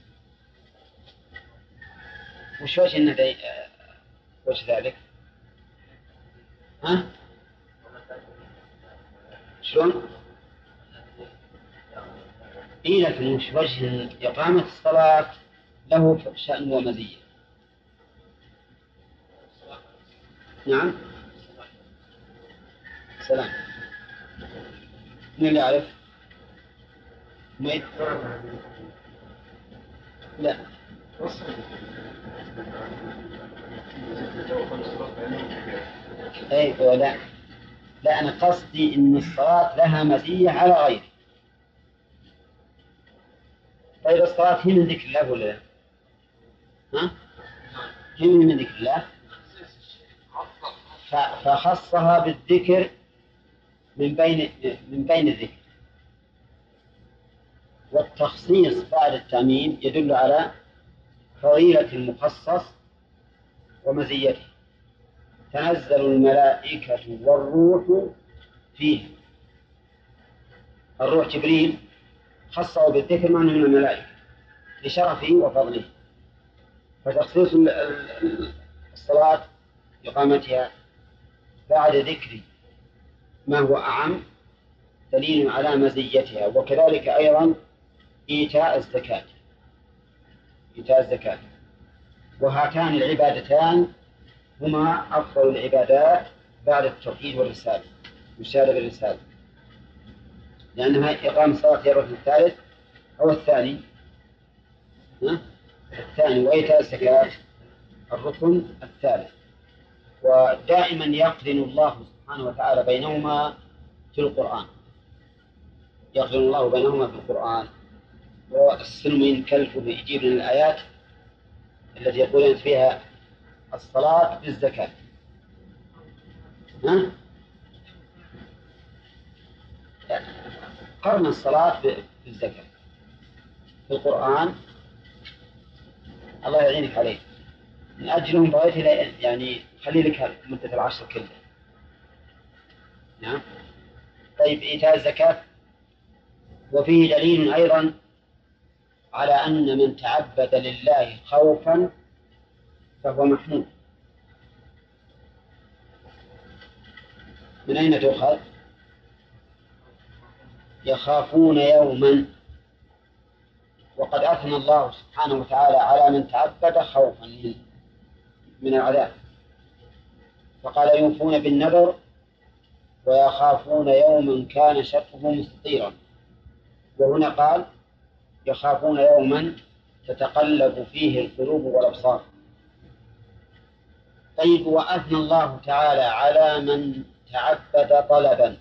وش ذلك؟ ها؟ شلون؟ إيه لكن وش وجه إقامة الصلاة له شأن ومزية؟ نعم. سلام. من اللي يعرف؟ لا. أي لا أنا قصدي إن الصلاة لها مزية على غيره. طيب الصلاة هي من ذكر الله ولا لا؟ ها؟ هي من ذكر الله، فخصها بالذكر من بين الذكر. والتخصيص بعد التعميم يدل على فضيلة المخصص ومزيته. تنزل الملائكة والروح فيه. الروح جبريل خصه بالذكر مع أنه من الملائكة لشرفه وفضله. فتخصيص الصلاة إقامتها بعد ذكر ما هو أعم دليل على مزيتها. وكذلك أيضا إيتاء الزكاة. وهاتان العبادتان هما أفضل العبادات بعد التوحيد والرسالة والشهادة بالرسالة، لأنها إقام الصلاة هي الركن الثالث أو الثاني. الثاني. وإيتاء الزكاة الركن الثالث. ودائما يقرن الله سبحانه وتعالى بينهما في القرآن. يقرن الله بينهما في القرآن. والسلمين كلف يجيب من الآيات التي يقولون فيها الصلاة بالزكاة. قرن الصلاة بالزكاة في القرآن. الله يعينك عليه. من أجلهم بغيت يعني خلي لك مدة العشر كلها. نعم. طيب إيتاء الزكاة. وفيه دليل أيضا على أن من تعبد لله خوفا فهو محمود. من أين تؤخذ؟ يخافون يوما. وقد أثنى الله سبحانه وتعالى على من تعبد خوفا من العذاب، فقال يوفون بالنذر ويخافون يوما كان شره مستطيرا. وهنا قال يخافون يوما تتقلب فيه القلوب والأبصار. طيب وأثنى الله تعالى على من تعبد طلبا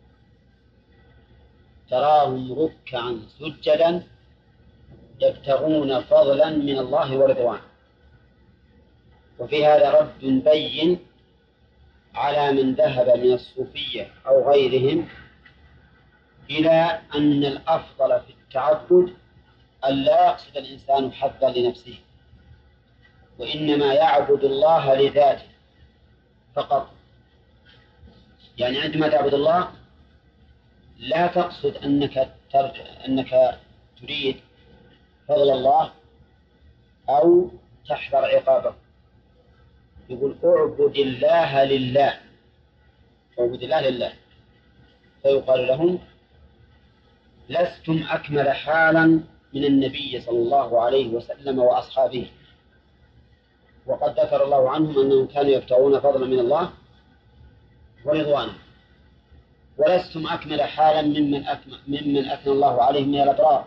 تراهم ركعا سجدا يبتغون فضلا من الله ورضوانه. وفي هذا رد بين على من ذهب من الصوفية أو غيرهم إلى أن الأفضل في التعبد أن لا يقصد الإنسان حظا لنفسه، وإنما يعبد الله لذاته فقط. يعني عندما تعبد الله لا تقصد أنك تريد فضل الله أو تحذر عقابه. يقول اعبد الله لله، اعبد الله لله، فيقال لهم لستم أكمل حالا من النبي صلى الله عليه وسلم وأصحابه، وقد ذكر الله عنهم أنهم كانوا يبتغون فضلا من الله ورضوانه، ولستم أكمل حالا ممن أثنى الله عليهم من الأبرار.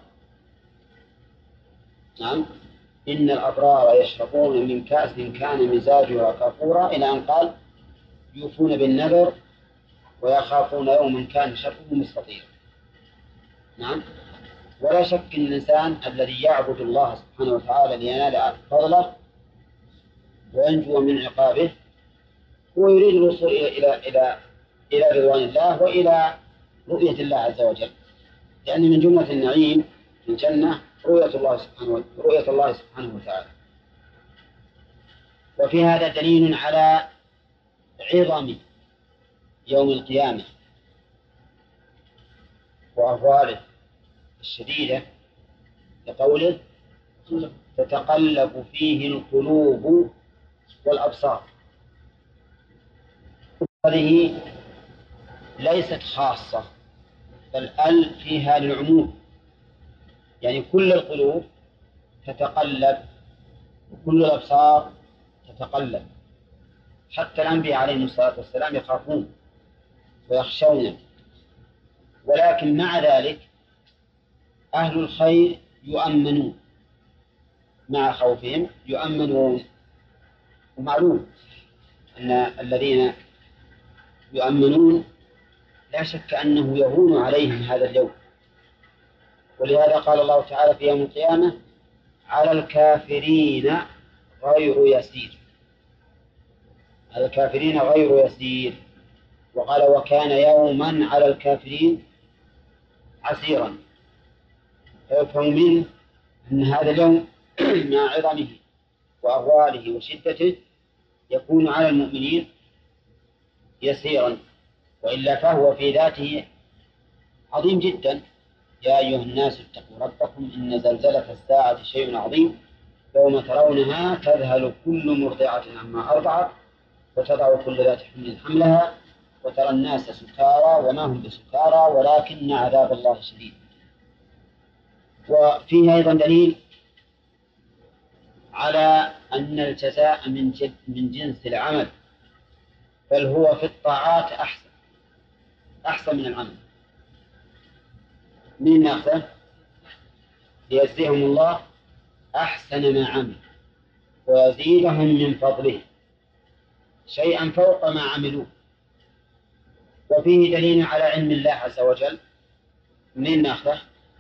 نعم، إن الأبرار يشربون من كأس كان مزاجها كافورا، إلى أن قال يوفون بالنذر ويخافون يوما كان شره مستطيرا. نعم، ولا شك أن الإنسان الذي يعبد الله سبحانه وتعالى لينال فضله وينجو من عقابه هو يريد الوصول إلى رضوان الله وإلى رؤية الله عز وجل، لأن من جملة النعيم في الجنة رؤية الله سبحانه وتعالى. وفي هذا دليل على عظم يوم القيامة وأهواله الشديدة، لقوله تتقلب فيه القلوب والأبصار. هذه ليست خاصة، بل فيها للعموم، يعني كل القلوب تتقلب وكل الأبصار تتقلب، حتى الأنبياء عليهم الصلاة والسلام يخافون ويخشون، ولكن مع ذلك أهل الخير يؤمنون، مع خوفهم يؤمنون. ومعلوم أن الذين يؤمنون لا شك أنه يهون عليهم هذا اليوم، ولهذا قال الله تعالى في يوم القيامة على الكافرين غير يسير، على الكافرين غير يسير، وقال وكان يوما على الكافرين عسيرا. فيفهم منه أن هذا اليوم مع عظمه وأهواله وشدته يكون على المؤمنين يسيرا، وإلا فهو في ذاته عظيم جدا. يا أيها الناس اتقوا ربكم إن زلزلة الساعة شيء عظيم يوم ترونها تذهل كل مرضعة عما أرضعت وتضع كل ذات حمل حملها وترى الناس سكارى وما هم بسكارى ولكن عذاب الله شديد. وفيه أيضا دليل على أن الجزاء من جنس العمل، بل هو في الطاعات أحسن من العمل. من أخذه ليجزيهم الله أحسن ما عمل ويزيدهم من فضله شيئا فوق ما عملوا. وفيه دليل على علم الله عز وجل. من أخذه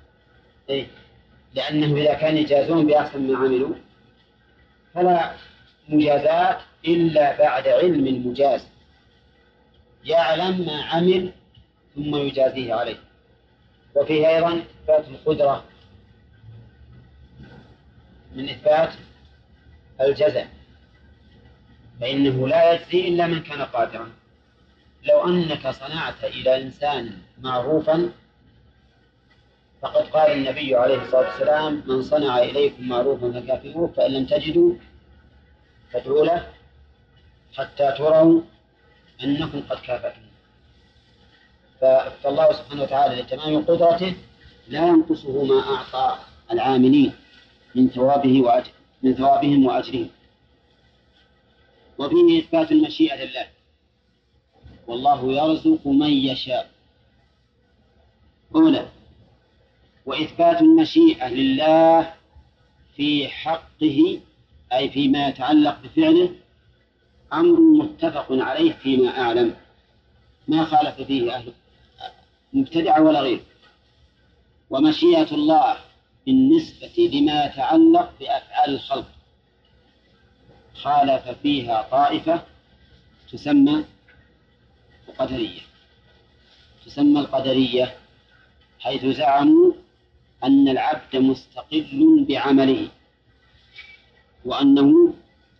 لأنهم إذا كانوا يجازون بأحسن ما عملوا فلا مجازات إلا بعد علم المجاز، يعلم ما عمل ثم يجازيه عليه. وفيه أيضا إثبات القدرة من إثبات الجزاء، فإنه لا يجزي إلا من كان قادرا. لو أنك صنعت إلى إنسان معروفا فقد قال النبي عليه الصلاة والسلام من صنع إليكم معروفا فكافئوه فإن لم تجدوا فادعوا له حتى تروا أنكم قد كافأتم. فالله سبحانه وتعالى لتمام قدرته لا ينقصه ما أعطى العاملين من ثوابهم وأجرهم. وفيه إثبات المشيئة لله، والله يرزق من يشاء أولى. وإثبات المشيئة لله في حقه أي فيما يتعلق بفعله أمر متفق عليه فيما أعلم، ما خالف فيه أهل مبتدع ولا غير. ومشيئة الله بالنسبة لما يتعلق بأفعال الخلق خالف فيها طائفة تسمى القدرية، حيث زعموا أن العبد مستقل بعمله، وأنه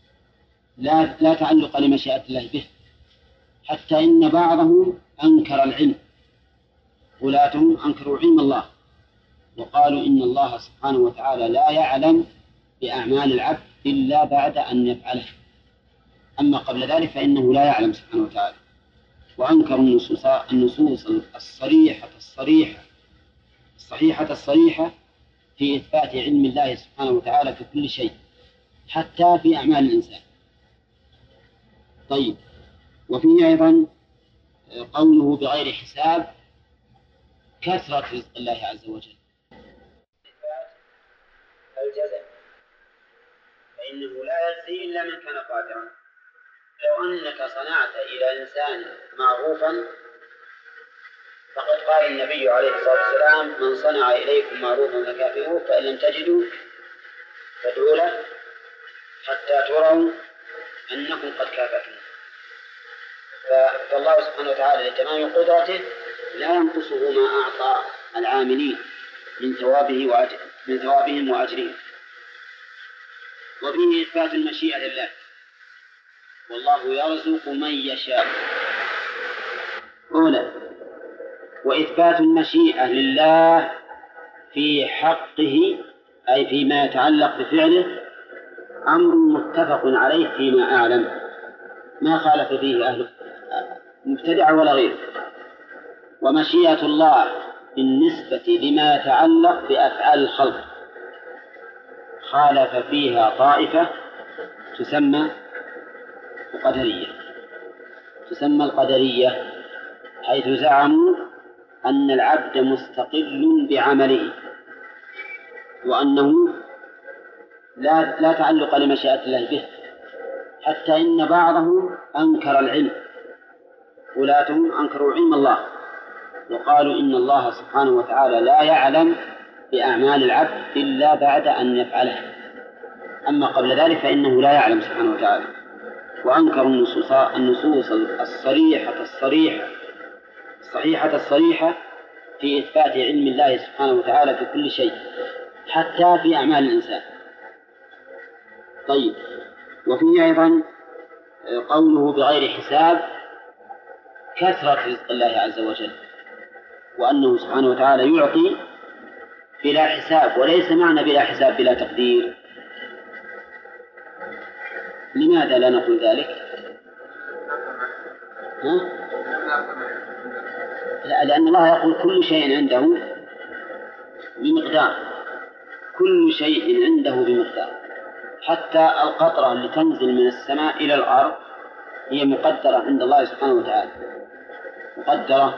لا تعلق لمشيئة الله به، حتى إن بعضهم أنكر العلم، ولاتهم أنكروا علم الله وقالوا إن الله سبحانه وتعالى لا يعلم بأعمال العبد إلا بعد أن يفعله، أما قبل ذلك فإنه لا يعلم سبحانه وتعالى. وأنكروا النصوص الصريحة في إثبات علم الله سبحانه وتعالى في كل شيء حتى في أعمال الإنسان. طيب، وفيه أيضا قوله بغير حساب، كثرة رزق الله عز وجل. الجزاء فإنه لا يجزي إلا من كان قادرا. لو أنك صنعت إلى إنسان معروفا فقد قال النبي عليه الصلاة والسلام: من صنع إليكم معروفا فكافئوه، فإن لم تجدوا فادعوا له حتى تروا أنكم قد كافأتم. فالله سبحانه وتعالى لتمام قدرته لا ينقصه ما أعطى العاملين من ثوابهم وأجرهم. وفيه إثبات المشيئة لله، والله يرزق من يشاء. أولا، وإثبات المشيئة لله في حقه أي فيما يتعلق بفعله أمر متفق عليه فيما أعلم، ما خالف فيه أهل مبتدع ولا غيره. ومشيئة الله بالنسبة لما يتعلق بأفعال الخلق خالف فيها طائفة تسمى القدرية، حيث زعموا أن العبد مستقل بعمله، وأنه لا تعلق لمشيئة الله به، حتى إن بعضهم أنكر العلم، ولاتهم أنكروا علم الله وقالوا إن الله سبحانه وتعالى لا يعلم بأعمال العبد إلا بعد أن يفعله، أما قبل ذلك فإنه لا يعلم سبحانه وتعالى. وأنكروا النصوص الصريحة في إثبات علم الله سبحانه وتعالى في كل شيء حتى في أعمال الإنسان. طيب، وفيه أيضا قوله بغير حساب، كثرة رزق الله عز وجل، وأنه سبحانه وتعالى يعطي بلا حساب، وليس معنى بلا حساب بلا تقدير. لماذا لا نقول ذلك؟ لا، لأن الله يقول كل شيء عنده بمقدار، كل شيء عنده بمقدار، حتى القطرة اللي تنزل من السماء إلى الأرض هي مقدرة عند الله سبحانه وتعالى، مقدرة.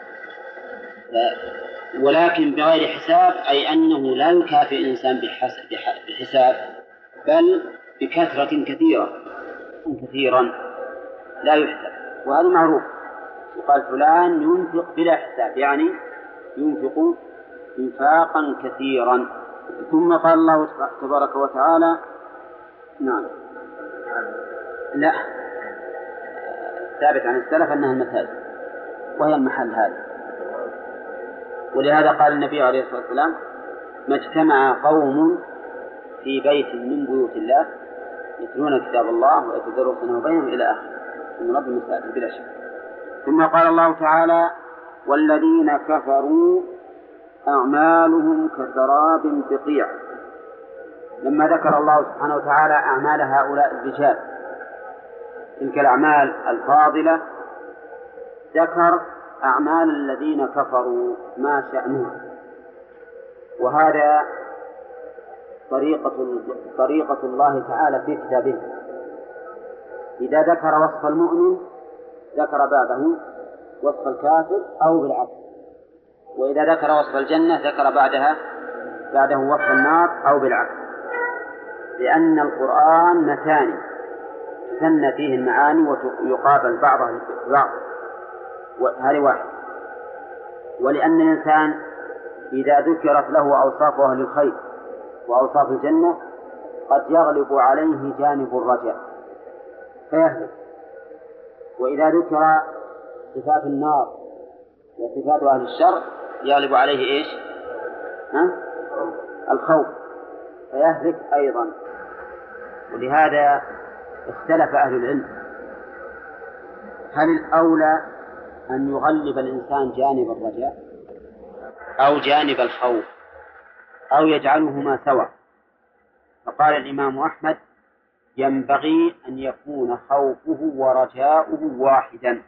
ولكن بغير حساب أي أنه لا يكافئ الإنسان بحساب، بل بكثرة كثيرا لا يحسب، وهذا معروف. يقال فلان ينفق بلا حساب، يعني ينفق انفاقا كثيرا. ثم قال الله تبارك وتعالى: نعم، لا، ثابت عن السلف أنها المساجد وهي المحل هذا. ولهذا قال النبي عليه الصلاة والسلام: ما اجتمع قوم في بيت من بيوت الله يتلون كتاب الله ويتدارسونه بينهم إلى آخره، من رب المساجد بلا شك. ثم قال الله تعالى: والذين كفروا أعمالهم كسراب بقيع. لما ذكر الله سبحانه وتعالى أعمال هؤلاء الرجال، تلك الأعمال الفاضلة، ذكر أعمال الذين كفروا ما شأنهم. وهذا طريقة الله تعالى في كتابه، إذا ذكر وصف المؤمن ذكر بعده وصف الكافر أو بالعكس، وإذا ذكر وصف الجنة ذكر بعده وصف النار أو بالعكس، لأن القرآن مثاني تثنى فيه المعاني ويقابل بعضها ببعض، هذه واحد. ولأن الإنسان إذا ذكرت له أوصاف أهل الخير وأوصاف الجنة قد يغلب عليه جانب الرجاء فيهلك، وإذا ذكر صفات النار وصفات أهل الشر يغلب عليه إيش؟ الخوف فيهلك أيضا. ولهذا اختلف أهل العلم هل الأولى أن يغلب الإنسان جانب الرجاء أو جانب الخوف أو يجعلهما سواء. فقال الإمام أحمد ينبغي أن يكون خوفه ورجاؤه واحدا،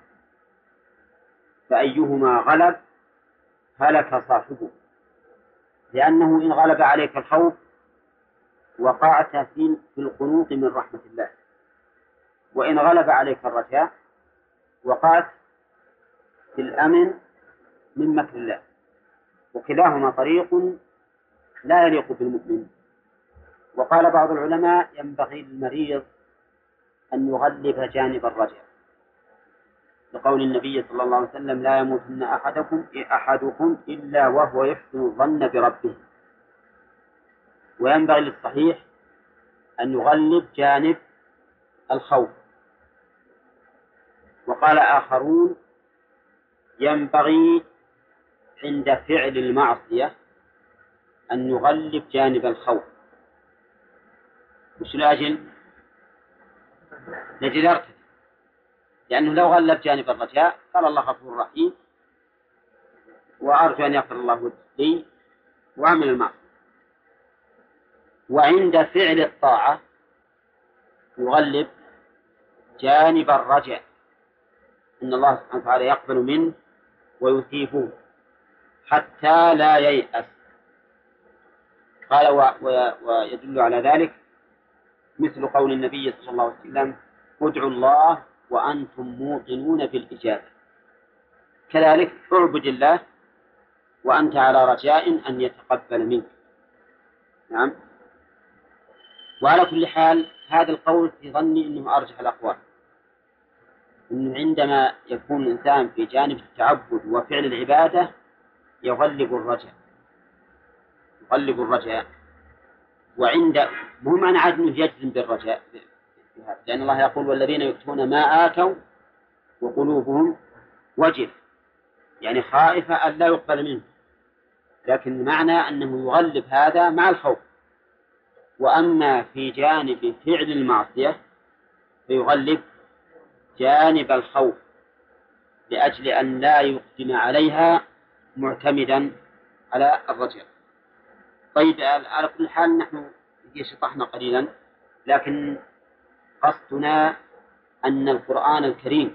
فأيهما غلب هلك صاحبه، لأنه إن غلب عليك الخوف وقعت في القنوط من رحمة الله، وإن غلب عليك الرجاء وقعت في الأمن من مكر الله، وكلاهما طريق لا يليق بالمؤمن. وقال بعض العلماء ينبغي للمريض أن يغلب جانب الرجاء، لقول النبي صلى الله عليه وسلم لا يموتن أحدكم إلا وهو يحسن الظن بربه. وينبغي للصحيح أن يغلب جانب الخوف. وقال آخرون ينبغي عند فعل المعصية أن يغلب جانب الخوف. مش لأجل ارتدى، لأنه لو غلب جانب الرجاء قال الله غفور رحيم وأرجو أن يغفر الله لي وأعمل المعصية. وعند فعل الطاعة يغلب جانب الرجاء، إن الله سبحانه وتعالى يقبل منه ويثيبه حتى لا ييأس. قال ويدل على ذلك مثل قول النبي صلى الله عليه وسلم ادعوا الله وأنتم موقنون بالإجابة. كذلك اعبد الله وأنت على رجاء أن يتقبل منك. نعم. وعلى كل حال هذا القول في ظني أنه أرجح الأقوال، أنه عندما يكون الإنسان في جانب التعبد وفعل العبادة يغلب الرجاء. وعند مو معنى عدمه يجزم بالرجاء، لأن الله يقول والذين يؤتون ما آتوا وقلوبهم وجل، يعني خائفة أن لا يقبل منه، لكن معنى أنه يغلب هذا مع الخوف. وأما في جانب فعل المعصية فيغلب جانب الخوف لأجل أن لا يقدم عليها معتمدا على الرجاء. طيب على كل حال نحن شطحنا قليلا، لكن قصدنا أن القرآن الكريم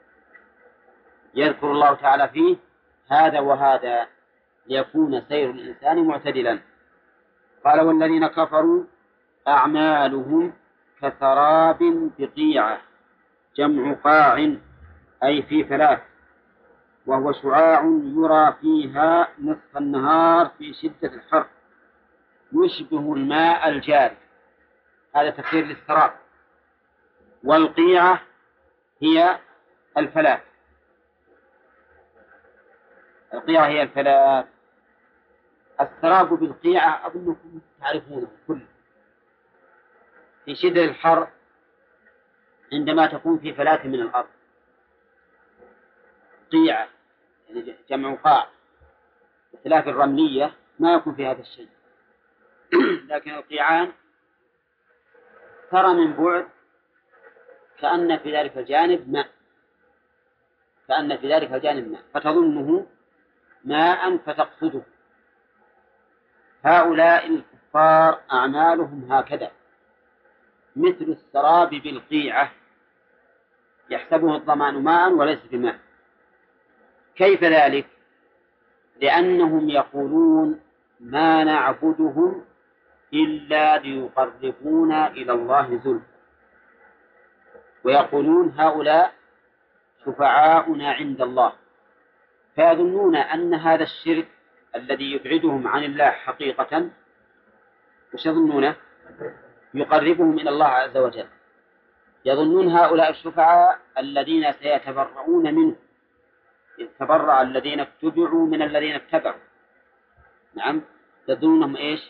يذكر الله تعالى فيه هذا وهذا ليكون سير الإنسان معتدلا. قال والذين كفروا أعمالهم كسراب بقيعة جمع قاع أي في ثلاث، وهو شعاع يرى فيها نصف النهار في شدة الحر يشبه الماء الجاري. هذا تفسير للسراب. والقيعة هي الفلاة. القيعة هي الفلاة. السراب بالقيعة أظنكم تعرفونه كله. في شدة الحر عندما تكون في فلاة من الأرض قيعة يعني جمع قاع، بخلاف الرملية ما يكون في هذا الشيء. لكن القيعان ترى من بعد كأن في ذلك الجانب ماء، فتظنه ماء فتقصده. هؤلاء الكفار أعمالهم هكذا مثل السراب بالقيعة يحسبه الظمآن ماء وليس بماء. كيف ذلك؟ لأنهم يقولون ما نعبدهم إلا ليقربونا إلى الله زلفى، ويقولون هؤلاء شفعاؤنا عند الله، فيظنون أن هذا الشرك الذي يبعدهم عن الله حقيقة وش يظنونه؟ يقربهم إلى الله عز وجل. يظنون هؤلاء الشفعاء الذين سيتبرؤون منه، تبرأ الذين اتبعوا من الذين اتبعوا. نعم، يظنونهم إيش؟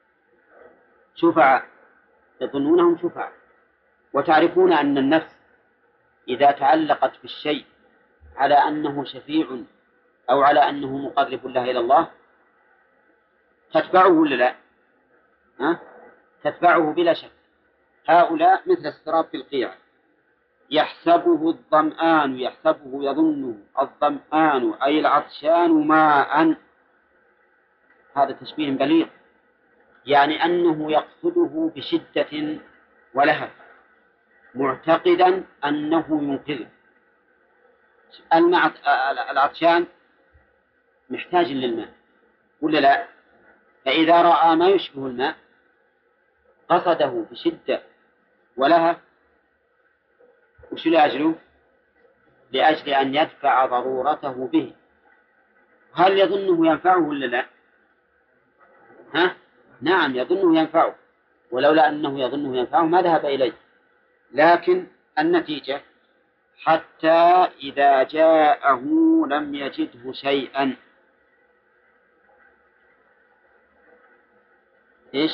يظنونهم شفعاء. وتعرفون أن النفس إذا تعلقت بالشيء على أنه شفيع أو على أنه مقرب الله إلى الله تتبعه ولا لا؟ تتبعه بلا شك، هؤلاء مثل السراب في القيع، يحسبه الظمآن، يحسبه يظنه الظمآن أي العطشان ماء. هذا تشبيه بليغ، يعني أنه يقصده بشدة ولهف معتقدا أنه ينقذه. العطشان محتاج للماء ولا لا؟ فإذا رأى ما يشبه الماء قصده بشدة ولهف، وش لأجله؟ لأجل أن يدفع ضرورته به. هل يظنه ينفعه ولا لا؟ نعم يظنه ينفعه، ولولا أنه يظنه ينفعه ما ذهب إليه. لكن النتيجة حتى إذا جاءه لم يجده شيئا. إيش؟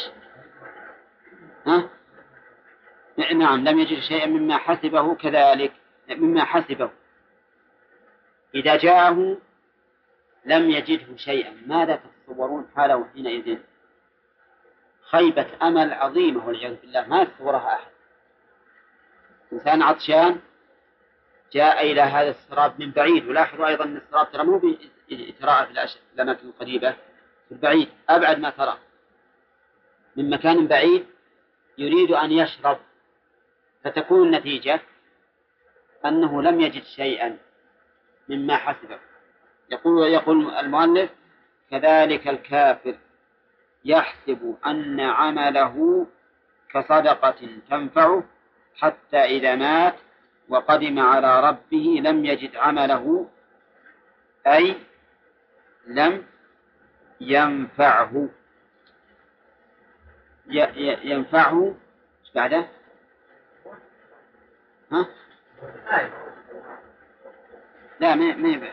نعم لم يجد شيئا مما حسبه، كذلك مما حسبه. إذا جاءه لم يجده شيئا، ماذا تتصورون حاله حينئذ؟ خيبة أمل عظيمة والعياذ بالله ما يتصورها أحد. إنسان عطشان جاء إلى هذا السراب من بعيد، ولاحظوا أيضا أن السراب ترى مو ترى في الأماكن القريبة، في البعيد أبعد ما ترى من مكان بعيد يريد أن يشرب، فتكون النتيجة أنه لم يجد شيئا مما حسبه. يقول المؤلف كذلك الكافر يحسب أن عمله كصدقة تنفعه حتى إذا مات وقدم على ربه لم يجد عمله، أي لم ينفعه. ينفعه ايش بعده؟ لا ما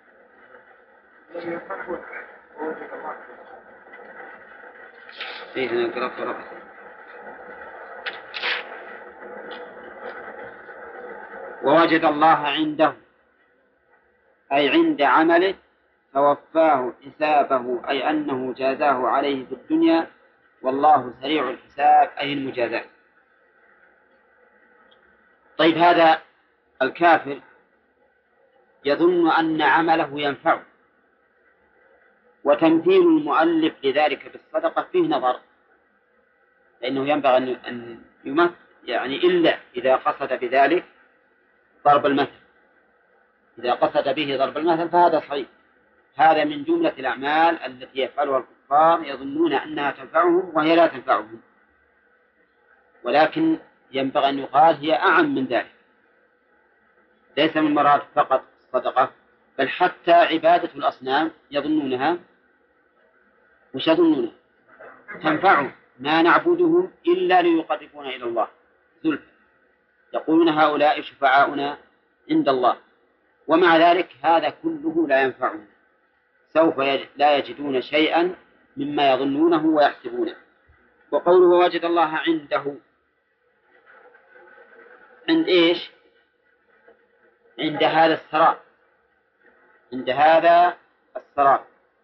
إيه أنا قرأت ربط. ووجد الله عنده أي عند عمله فوفاه حسابه، أي أنه جازاه عليه في الدنيا، والله سريع الحساب أي المجازات. طيب هذا الكافر يظن أن عمله ينفعه، وتمثيل المؤلف لذلك بالصدقة فيه نظر، لأنه ينبغي أن يمثل يعني إلا إذا قصد بذلك ضرب المثل. إذا قصد به ضرب المثل فهذا صحيح. هذا من جملة الأعمال التي يفعلها الكفار يظنون أنها تنفعهم وهي لا تنفعهم، ولكن ينبغي أن يقال هي أعم من ذلك. ليس من مراد فقط الصدقة، بل حتى عبادة الأصنام يظنونها وش يظنونها؟ تنفعهم. ما نعبدهم إلا ليقربونا إلى الله زلفى، يقولون هؤلاء شفعاؤنا عند الله، ومع ذلك هذا كله لا ينفعهم، سوف لا يجدون شيئا مما يظنونه ويحسبونه. وقوله ووجد الله عنده، عند إيش؟ عند هذا السراب، عند هذا السراب،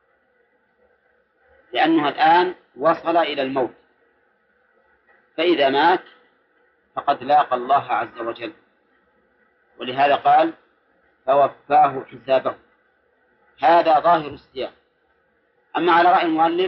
لأنه الآن وصل إلى الموت، فإذا مات فقد لاقى الله عز وجل، ولهذا قال فوفاه حسابه. هذا ظاهر السياق. أما على رأي المؤلف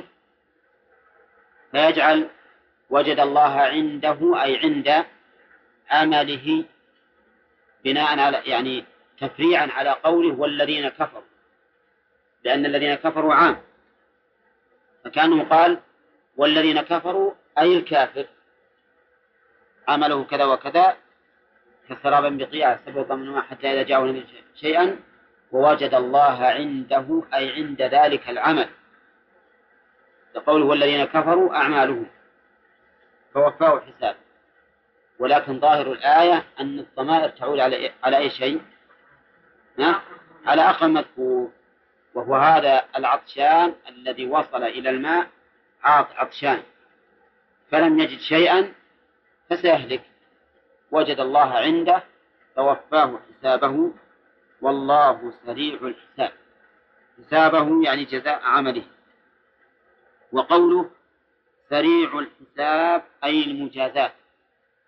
فيجعل وجد الله عنده أي عند عمله، بناء على يعني تفريعا على قوله والذين كفروا، لأن الذين كفروا عام، فكانه قال والذين كفروا أي الكافر عمله كذا وكذا كسراب بقيعة سبب من حتى إذا جاءوا شيئا ووجد الله عنده أي عند ذلك العمل، لقوله والذين كفروا أعمالهم فوفاه حساب. ولكن ظاهر الآية أن الضمائر تعود على أي شيء؟ على أقل مذكور، وهو هذا العطشان الذي وصل إلى الماء عطشان فلم يجد شيئا فسيهلك. وجد الله عنده فوفاه حسابه والله سريع الحساب. حسابه يعني جزاء عمله. وقوله سريع الحساب أي المجازات،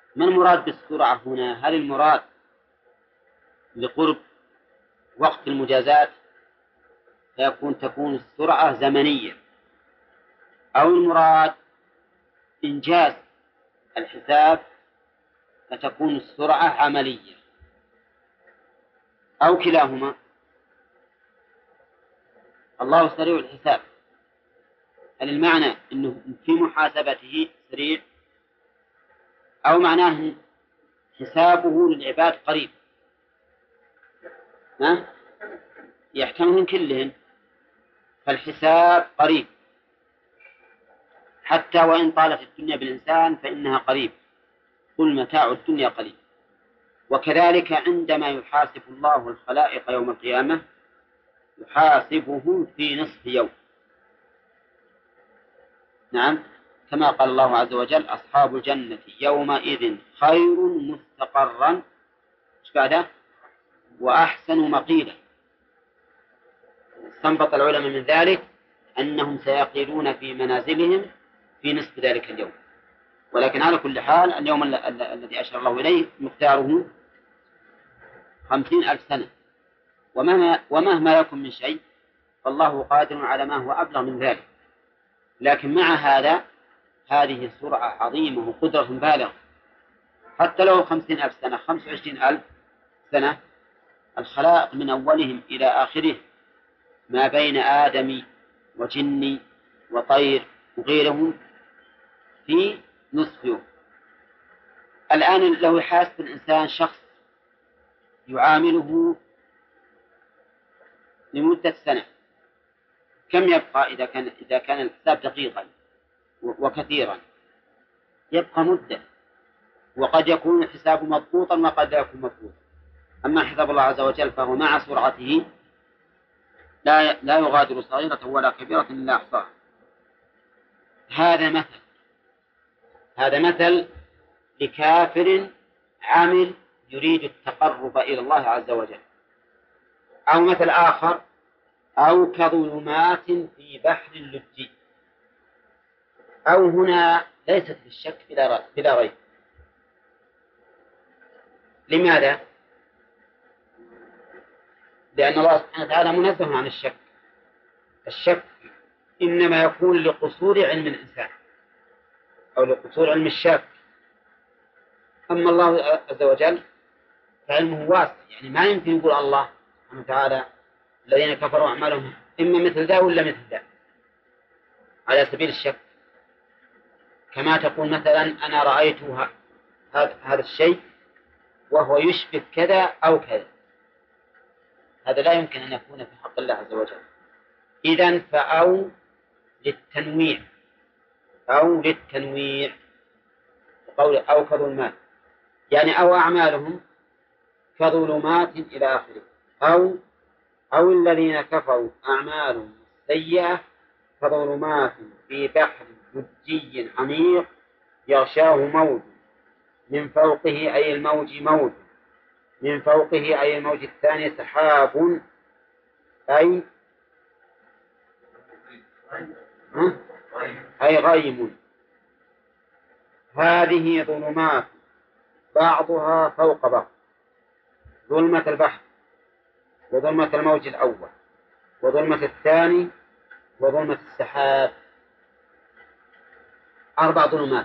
ما المراد بالسرعة هنا؟ هل المراد لقرب وقت المجازات تكون السرعة زمنية، أو المراد إنجاز الحساب فتكون السرعة عملية، أو كلاهما؟ الله سريع الحساب، هل المعنى أنه في محاسبته سريع، أو معناه حسابه للعباد قريب؟ يحتمل كلهن، فالحساب قريب حتى وإن طالت الدنيا بالإنسان فإنها قريب، قل متاع الدنيا قليل. وكذلك عندما يحاسب الله الخلائق يوم القيامة يحاسبهم في نصف يوم. نعم، كما قال الله عز وجل: أصحاب الجنة يومئذ خير مستقرا وأحسن مقيلا. استنبط العلماء من ذلك أنهم سيقيلون في منازلهم في نصف ذلك اليوم. ولكن على كل حال اليوم الذي أشار الله إليه مقداره 50,000 سنة، ومهما يكن من شيء فالله قادر على ما هو أبلغ من ذلك. لكن مع هذا هذه سرعة عظيمة وقدرة بالغة، حتى لو 50,000 سنة 25,000 سنة، الخلائق من أولهم إلى آخره ما بين آدم وجن وطير وغيرهم في نصف يوم. الآن لو يحاسب الإنسان شخص يعامله لمدة سنة، كم يبقى إذا كان الحساب دقيقا وكثيرا؟ يبقى مدة، وقد يكون الحساب مضبوطا وقد لا يكون مضبوطا. أما حساب الله عز وجل فهو مع سرعته لا يغادر صغيرة ولا كبيرة إلا أحصاها. هذا مثل لكافر عامل يريد التقرب إلى الله عز وجل. أو مثل آخر: أو كظلمات في بحر لجي. أو هنا ليست بالشك بلا ريب. لماذا؟ لأن الله سبحانه وتعالى منزه عن الشك. الشك إنما يكون لقصور علم الإنسان أو لقصور علم الشاك. أما الله عز وجل فعلمه واسع، يعني ما يمكن يقول الله سبحانه وتعالى الذين كفروا أعمالهم إما مثل ذا ولا مثل ذا على سبيل الشك. كما تقول مثلا: أنا رأيت هذا الشيء وهو يشبه كذا أو كذا، هذا لا يمكن أن يكون في حق الله عز وجل. إذن فأو للتنويع، قول أو كظلمات، يعني أو أعمالهم كظلمات إلى آخره، أو الذين كفروا أعمالهم سيئة كظلمات في بحر لجي عميق يغشاه موج من فوقه، أي الموج موج من فوقه، أي الموج الثاني سحاب، أي غيم. هذه ظلمات بعضها فوق بعض: ظلمة البحر، وظلمة الموج الأول، وظلمة الثاني، وظلمة السحاب. 4 ظلمات.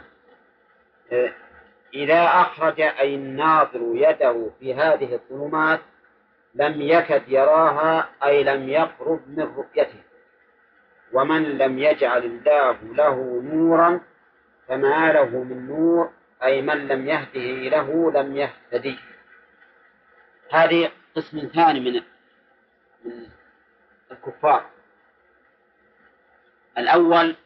إذا أخرج أي الناظر يده في هذه الظلمات لم يكد يراها، أي لم يقرب من رؤيته. ومن لم يجعل الله له نورا فما له من نور، أي من لم يهده له لم يهتدي. هذه قسم ثاني من الكفار. الأول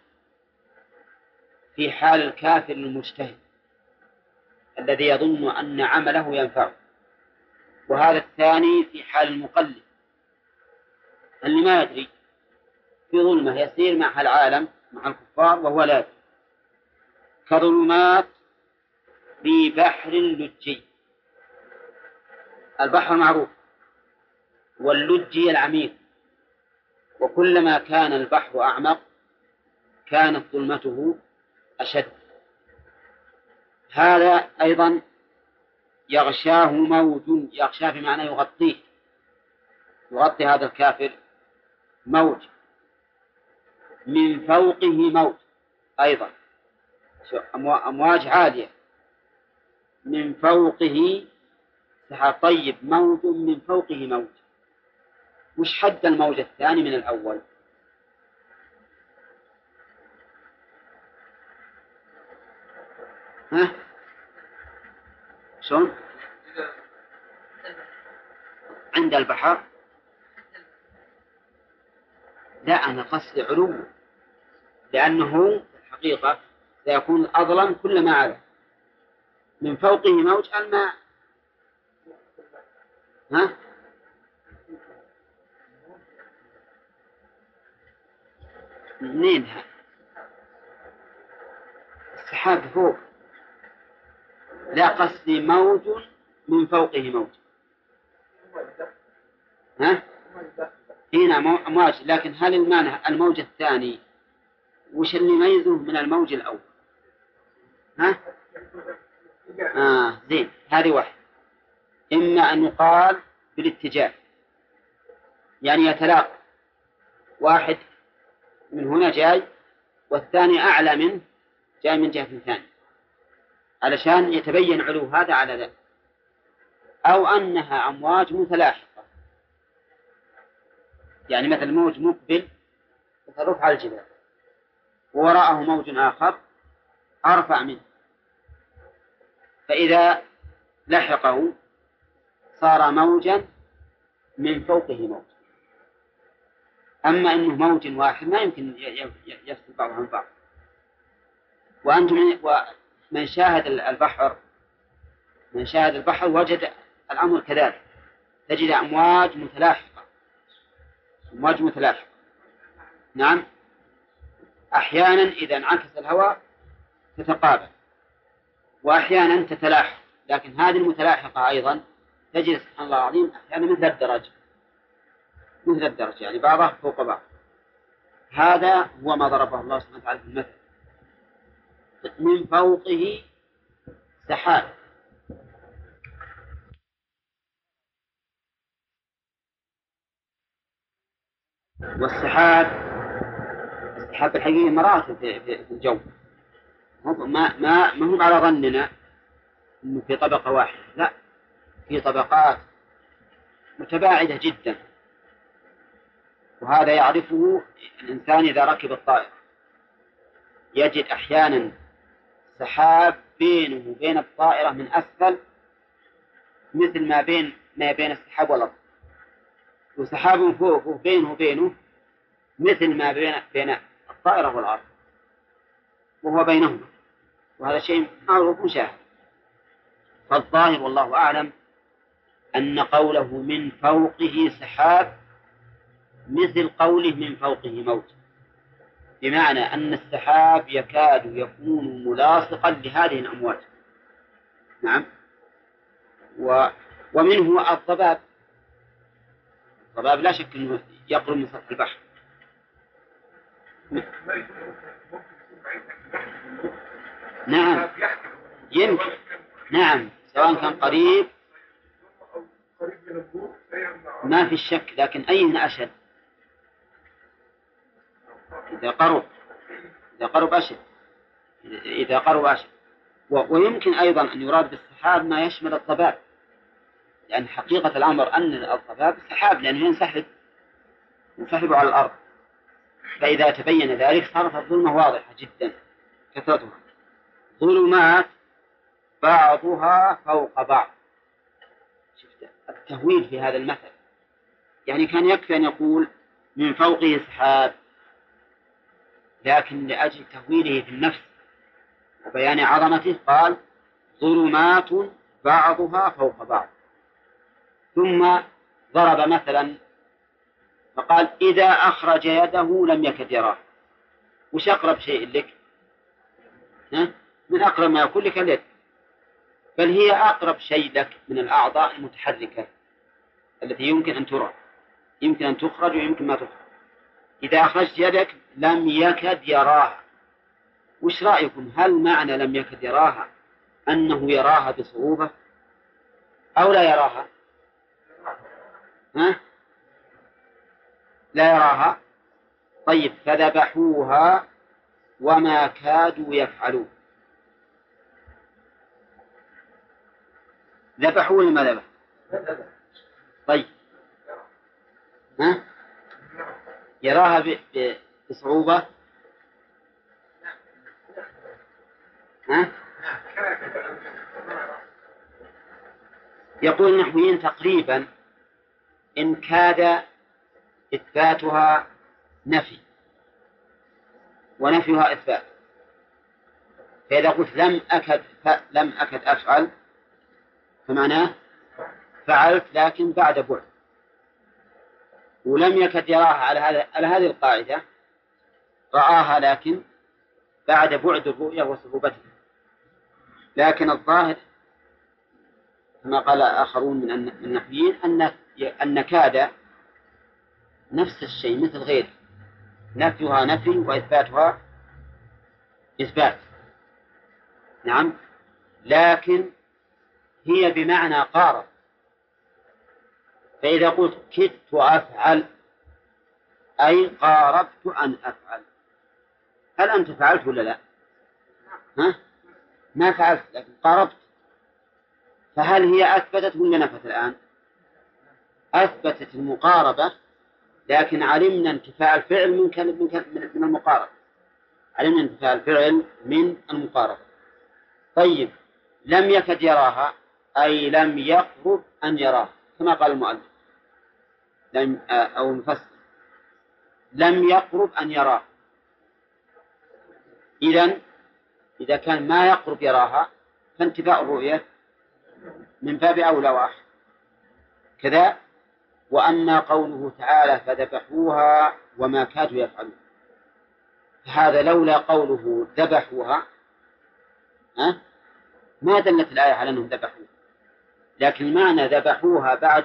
في حال الكافر المجتهد الذي يظن أن عمله ينفعه، وهذا الثاني في حال المقلد اللي ما يدري، في ظلمة يسير مع العالم مع الكفار وهو لا يدري. كظلمات في بحر لجي. البحر معروف، واللجي العميق، وكلما كان البحر أعمق كانت ظلمته أشد. هذا أيضا يغشاه موج، يغشاه بمعنى يغطيه، يغطي هذا الكافر موج، من فوقه موج أيضا، أمواج عالية من فوقه سحاب. طيب موج من فوقه موج، وش حد الموج الثاني من الأول؟ ها؟ شلون؟ عند البحر؟ لا، أنا قصدي علو، لأنه الحقيقة سيكون أظلم كلما علا. من فوقه موج الماء. ها؟ منين؟ السحاب فوق. لا، قصدي موج من فوقه موج. ها؟ هنا أمواج، لكن هل المانع الموج الثاني وش اللي يميزه من الموج الأول؟ ها؟ زين، هذه واحد. إما أن يقال بالاتجاه، يعني يتلاقى، واحد من هنا جاي والثاني أعلى منه جاي من جهة ثانية، علشان يتبين علو هذا على ذا. أو أنها أمواج متلاحقة، يعني مثل موج مقبل يترفع على الجبال ووراءه موج آخر أرفع منه، فإذا لحقه صار موجا من فوقه موج. أما أنه موج واحد ما يمكن يفصل بعضه عن بعض. ومن شاهد البحر، من شاهد البحر وجد الأمر كذلك، تجد أمواج متلاحقة، أمواج متلاحقة. نعم، أحيانا إذا انعكس الهواء تتقابل، وأحيانا تتلاحق، لكن هذه المتلاحقة أيضا تجد سبحان الله العظيم أحيانا مثل الدرج، مثل الدرج، يعني بعضها فوق بعض. هذا هو ما ضربه الله سبحانه وتعالى في المثل، من فوقه سحاب. والسحاب الحقيقة مراتب في الجو، ما هو على ظننا إنه في طبقة واحدة، لا، في طبقات متباعدة جدا. وهذا يعرفه الإنسان إذا ركب الطائرة، يجد أحيانا سحاب بينه وبين الطائرة من أسفل مثل ما بين السحاب والأرض، وسحاب فوقه بينه وبينه مثل ما بين الطائرة والأرض، وهو بينهما، وهذا شيء معروف مشاهد. فالظاهر والله أعلم أن قوله من فوقه سحاب مثل قوله من فوقه موج، بمعنى أن السحاب يكاد يكون ملاصقا لهذه الأمواج. نعم. ومنه الضباب. الضباب لا شك أنه يقرب من سطح البحر. نعم يمكن، نعم، سواء كان قريب ما في شك، لكن أين أشد؟ إذا قرب أشد، إذا قرب أشد. ويمكن أيضا أن يراد بالسحاب ما يشمل الضباب، لأن حقيقة الأمر أن الضباب سحاب، لأنه ينسحب على الأرض، فإذا تبين ذلك صارت الظلمة واضحة جدا كثرتها، ظلمات بعضها فوق بعض. شفت التهويل في هذا المثل؟ يعني كان يكفي أن يقول من فوقه سحاب، لكن لأجل تهويله في النفس وبيان عظمته قال ظلمات بعضها فوق بعض. ثم ضرب مثلا فقال إذا أخرج يده لم يكد يراه. وش أقرب شيء لك؟ من أقرب ما يكون لك اليد، بل هي أقرب شيء لك من الأعضاء المتحركة التي يمكن أن ترى، يمكن أن تخرج ويمكن ما تخرج. إذا أخرجت يدك لم يكد يراها. وش رأيكم؟ هل معنى لم يكد يراها أنه يراها بصعوبة أو لا يراها؟ ها؟ لا يراها. طيب، فذبحوها وما كادوا يفعلون. ذبحوا ولا ما ذبح؟ طيب، ها؟ يراها بصعوبة؟ ها؟ يقول النحويين تقريبا إن كاد إثباتها نفي ونفيها إثبات. فإذا قلت لم أكد أفعل فمعناه فعلت لكن بعد بعد، ولم يكد يراها على هذه القاعدة، رآها لكن بعد بعد الرؤية وصعوبتها. لكن الظاهر كما قال آخرون من النحويين أن كاد نفس الشيء مثل غيره، نفيها نفي وإثباتها إثبات. نعم، لكن هي بمعنى قارب. فإذا قلت كدت أفعل أي قاربت أن أفعل، هل أنت فعلت ولا لا؟ ها؟ ما فعلت لكن قاربت. فهل هي أثبتت ولا نفت الآن؟ أثبتت المقاربة، لكن علمنا انتفاء الفعل من المقاربة. علمنا انتفاء الفعل من المقاربة. طيب، لم يكد يراها أي لم يقرب أن يراها، كما قال المؤلف أو المفسر لم يقرب أن يراها. إذا كان ما يقرب يراها فانتفاء الرؤية من باب أولى وأحد كذا. وأما قوله تعالى فذبحوها وما كادوا يفعلون، هذا لولا قوله ذبحوها ما دلت الآية على أنهم ذبحوها، لكن معنى ذبحوها بعد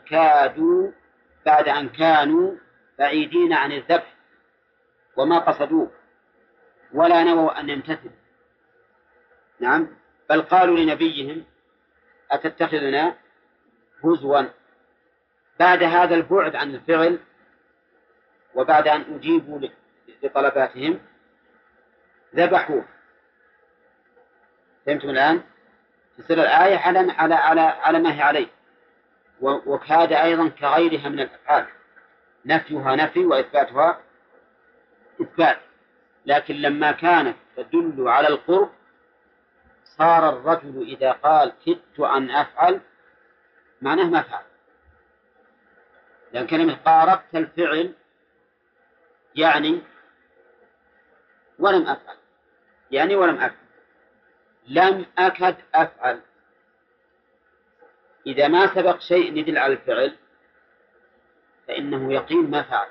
أن كانوا بعيدين عن الذبح وما قصدوه ولا نووا أن يمتثلوا. نعم، بل قالوا لنبيهم أتتخذنا هزوا. بعد هذا البعد عن الفعل وبعد أن أجيبوا لطلباتهم ذبحوه. فهمتم الآن؟ تصير الآية على ما هي عليه. وكاد أيضا كغيرها من الأفعال، نفيها نفي وإثباتها إثبات. لكن لما كانت تدل على القرب صار الرجل إذا قال كدت أن أفعل معناه ما فعل، لأن كلمة قاربت الفعل يعني ولم أفعل، لم أكد أفعل. إذا ما سبق شيء يدل على الفعل فإنه يقين ما فعل.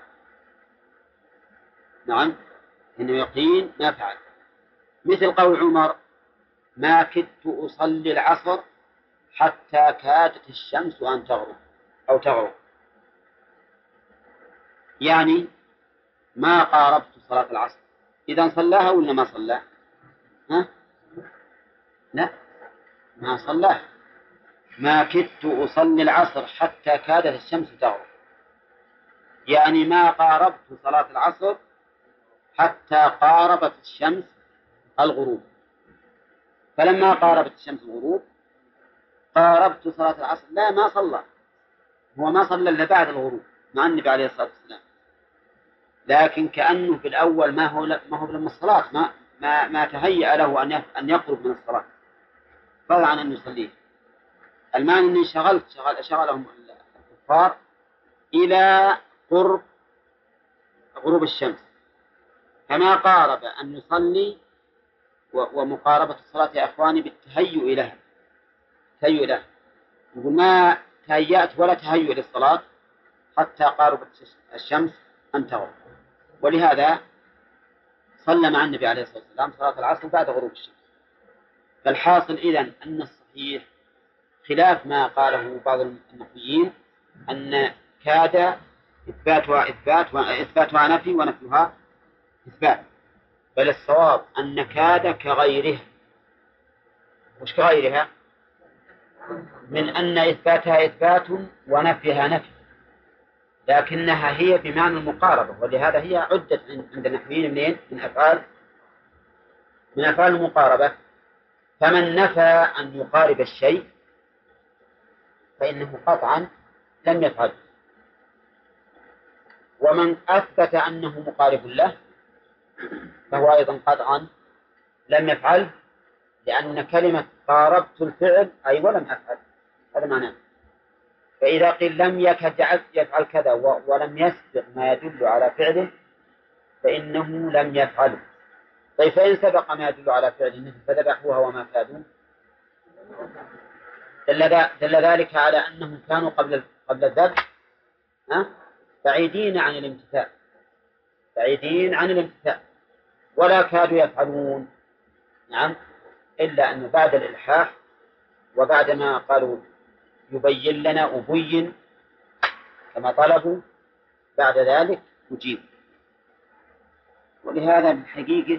نعم، إنه يقين ما فعل. مثل قول عمر ما كدت أصلي العصر حتى كادت الشمس أن تغرب أو تغرب، يعني ما قاربت صلاة العصر. إذا صلاها ولا ما صلاها؟ لا، ما صلاها. ما كدت أصلي العصر حتى كادت الشمس تغرب، يعني ما قاربت صلاة العصر حتى قاربت الشمس الغروب. فلما قاربت الشمس الغروب قاربت صلاة العصر. لا، ما صلى، هو ما صلى إلا بعد الغروب مع النبي عليه الصلاة والسلام، لكن كأنه في الأول ما هو لما الصلاة ما تهيأ له أن يقرب من الصلاة فضلا عن أن يصليه. المعنى أني شغلهم الكفار إلى قرب غروب الشمس، فما قارب أن يصلي. ومقاربة الصلاة يا أخواني بالتهيؤ لها. يقول ما تهيأت ولا تهيؤ للصلاة حتى قاربت الشمس أن تغرب. ولهذا صلى مع النبي عليه الصلاة والسلام صلاة العصر بعد غروب الشمس. فالحاصل إذن أن الصحيح خلاف ما قاله بعض النحويين أن كاد إثباتها نفي ونفيها إثبات، بل الصواب أن كاد كغيره، وش كغيرها من أن إثباتها إثبات ونفيها نفي، لكنها هي بمعنى المقاربة، ولهذا هي عدت عند النحويين منين؟ من أفعال المقاربة. فمن نفى أن يقارب الشيء فإنه قطعا لم يفعل، ومن أثبت أنه مقارب له فهو أيضا قطعا لم يفعل، لأن كلمة قاربت الفعل أي ولم أفعل، هذا معناه. فإذا قيل لم يكد يفعل كذا ولم يسبق ما يدل على فعله فإنه لم يفعله. طيب فإن سبق ما يدل على فعله فذبحوها وما كادوا، دل ذلك على أنهم كانوا قبل الذبح بعيدين عن الامتثال ولا كادوا يفعلون. نعم، إلا أن بعد الإلحاح وبعد ما قالوا يبين لنا أبين كما طلبوا بعد ذلك أجيب. ولهذا بالحقيقة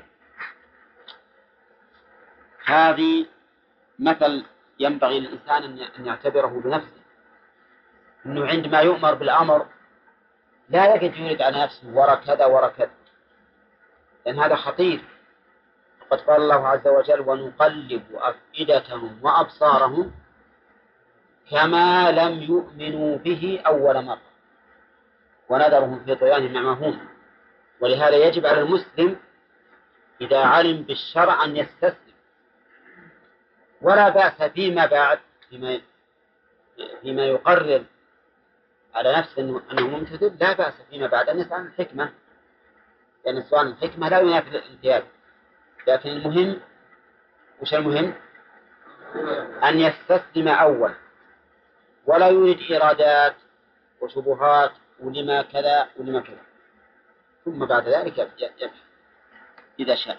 هذه مثل ينبغي للإنسان أن يعتبره بنفسه، أنه عندما يؤمر بالأمر لا يجد يريد على نفسه وراء كذا، لأن هذا خطير. قد قال الله عز وجل ونقلب أفئدتهم وأبصارهم كما لم يؤمنوا به أول مرة ونذرهم في طغيانهم يعمهون. ولهذا يجب على المسلم إذا علم بالشرع أن يستسلم، ولا بأس فيما بعد فيما يقرر على نفسه أنه ممتثل، لا بأس فيما بعد أن يسأل الحكمة، لأن سؤال الحكمة لا ينافي الامتياز. لكن المهم وش المهم؟ أن يستسلم أول ولا يريد إرادات وشبهات ولما كذا ولما كذا، ثم بعد ذلك يبحث إذا شاء.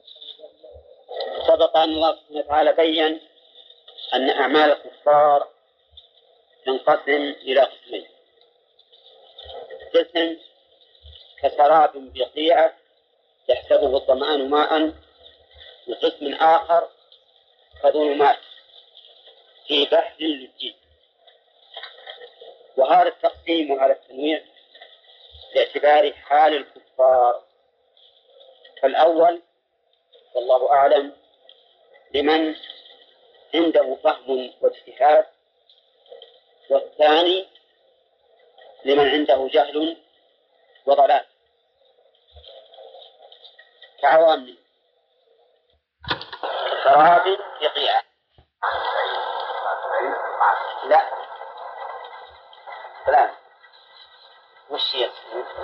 سبق أن الله سبحانه وتعالى بين أن أعمال الكفار تنقسم إلى قسمين: قسم كسراب بقيعة يحسبه الظمآن ماء، وقسم آخر كظلمات في بحر للجيد. وهذا التقسيم وهذا التنويع باعتبار حال الكفار. فالأول والله أعلم لمن عنده فهم واجتهاد، والثاني لمن عنده جهل وضلال كعوامل كسراب بقيعة. لا وش هي؟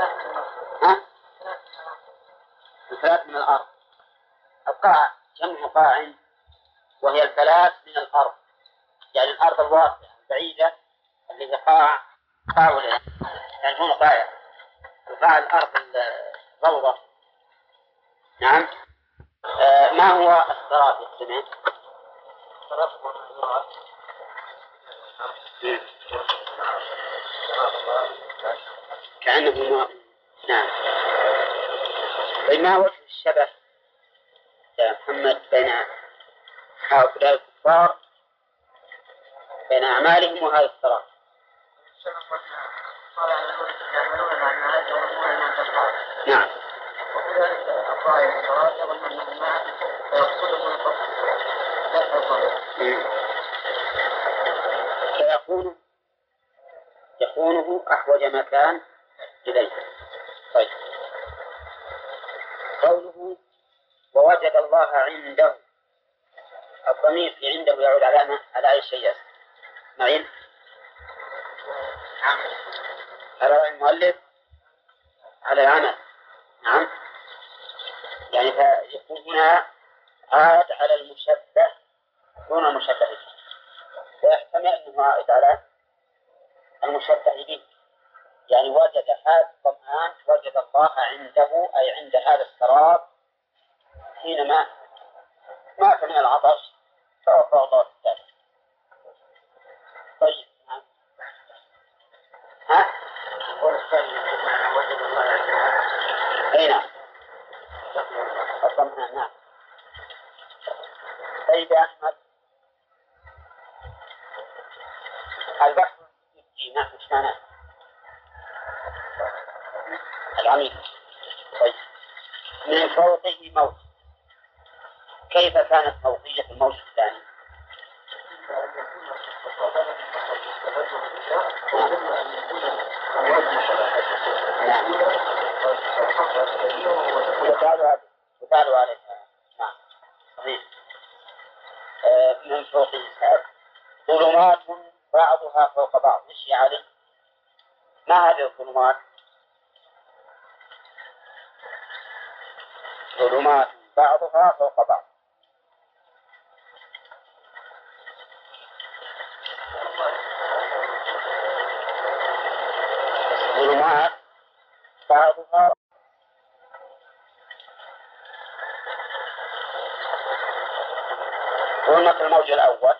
الفلات من الأرض. القاع جمع قاع، وهي الفلات من الأرض، يعني الأرض الواسعة البعيدة اللي هي قاع يعني هنا قاع الأرض الروضة. نعم. ما هو السراب يا سمين؟ كأنه ماء. نعم. ما وجه الشبه يا محمد بين هؤلاء الكفار بين أعمالهم وهذا السراب؟ نعم. يكونه أحوج ما كان إليه. طيب، قوله ووجد الله عنده، الضمير في عنده يعود على أي شيء معين؟ على رأي المؤلف على العمل. نعم، يعني فيكون هنا عاد على المشبه دون المشبه به، ويحتمل أنه عائد على المشبه به، يعني وجد هذا الظمآن وجد الله عنده أي عند هذا السراب حينما مات من العطش فوفى الله ذلك. طيب وجد الله عنده أي نعم الظمآن. نعم. طيب يا أحمد، البحر يبكي مش معناه العميق. طيب من فوقه موج، كيف كانت فوقية الموج الثاني؟ يقال عليها نعم صحيح. من فوقه ظلمات بعضها فوق بعض. ايش يعني؟ ما هذه الظلمات؟ ظلمات بعضها فوق بعض. ظلمات بعضها ظلمة الموج الأول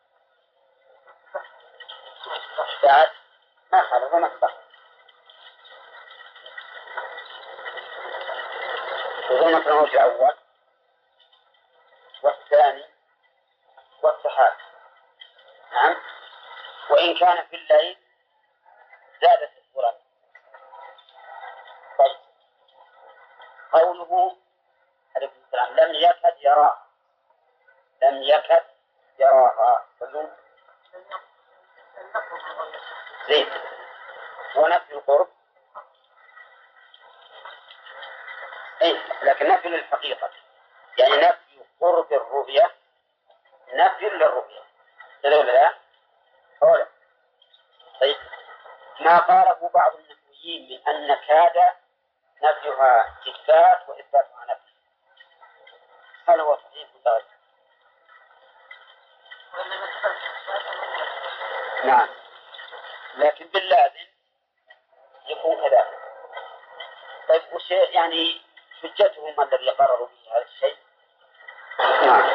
بعد ما خلق ظلمة البحر. ظلمة الموج الأول والثاني والسحاب. نعم. وإن كان في الليل زادت الظلم. طيب قوله عليه السلام لم يكد يراها، لم يكد يراها زين. ونفي القرب إيه، لكن نفي للحقيقة، يعني نفي قرب الرؤية نفي للرؤية. تدول لا أولا. طيب ما قاله بعض النحويين من أن كاد نفيها إثبات وإثباتها نفي، هل هو صحيح ولا؟ نعم، لكن باللازم يكون كذلك. طيب وش يعني حجتهم الذي قرروا به هذا الشيء؟ نعم،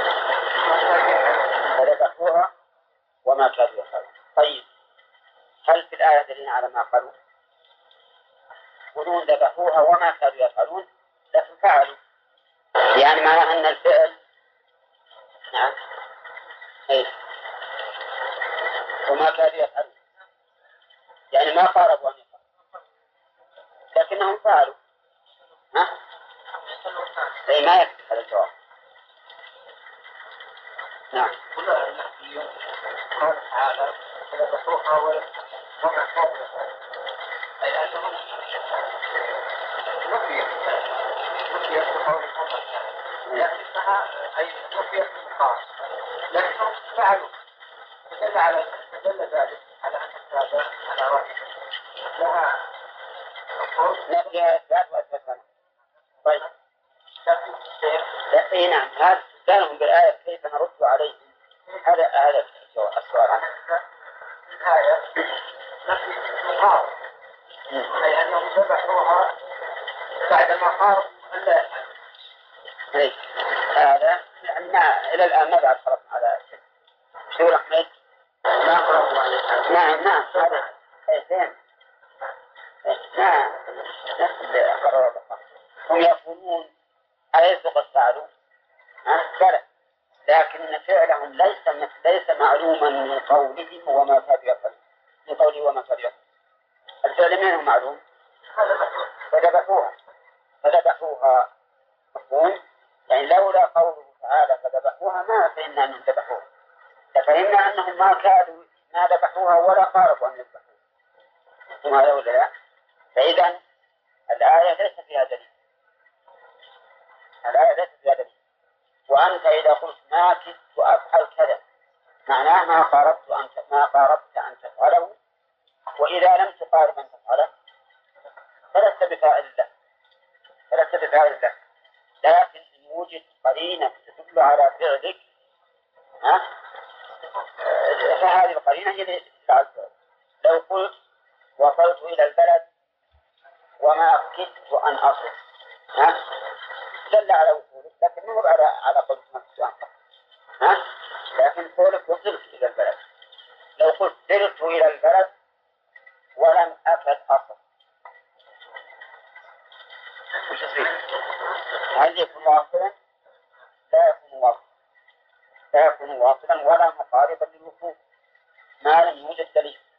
فذبحوها وما كانوا يفعلون. طيب هل في الآية دليل على ما قالوا؟ يقولون ذبحوها وما كانوا يفعلون، لكن فعلوا، يعني معنى أن الفعل نعم أي وما كانوا يفعلون، يعني ما قاربوا أن يفعلوا لكنهم فعلوا. ها؟ أي ما يكفي هذا الجواب. نعم. قال تعالى ذبحوها وما كانوا يفعلون، أي أنهم نفيت بقولهم لكنها أي نفيت المقام، لكنهم فعلوا. دل ذلك على أن السادة على رأي لها نفيها إثبات وإثبات. طيب لا نعم، هذا كانوا بالآية كيف نرد عليهم؟ هذا السؤال. الآية نفي المقام، أي أنهم ذبحوها بعدما قالوا ألا يفعلوا. هذا إلى الآن ما بعد خلصنا على شيء. شو أحمد؟ نعم هذا زين. نعم نفس اللي قرروا الله. هم يقولون أليس قد فعلوا؟ بلى، لكن فعلهم ليس معلوما من قولهم وما كانوا يفعلون، من قوله وما كانوا يفعلون. الفعل منهم معلوم. فذبحوها مفهوم، يعني لولا قوله تعالى فذبحوها ما فهمنا أنهم ذبحوها، لفهمنا أنهم ما ذبحوها ولا قاربوا أن يذبحوها. ثم هذا ولا لا؟ فإذا الآية ليس فيها دليل. وأنت إذا قلت ما كدت أفعل كذا معناه ما قاربت أن تفعله، وإذا لم تقارب أن تفعله فلست بفاعل له. لكن إن وجد قرينة تدل على فعلك فهذه القرينة هي التي تدل على الفعل. لو قلت وصلت إلى البلد وما كدت أن أصل دل على وصولك، لكن مو على قلت نفسه لكن قولك وصلت إلى البلد. لو قلت سرت إلى البلد ولم أكد أصل وش يصير؟ هل يكون واصلا؟ لا يكون واصلا ولا مقاربا للوصول ما لم يوجد دليل.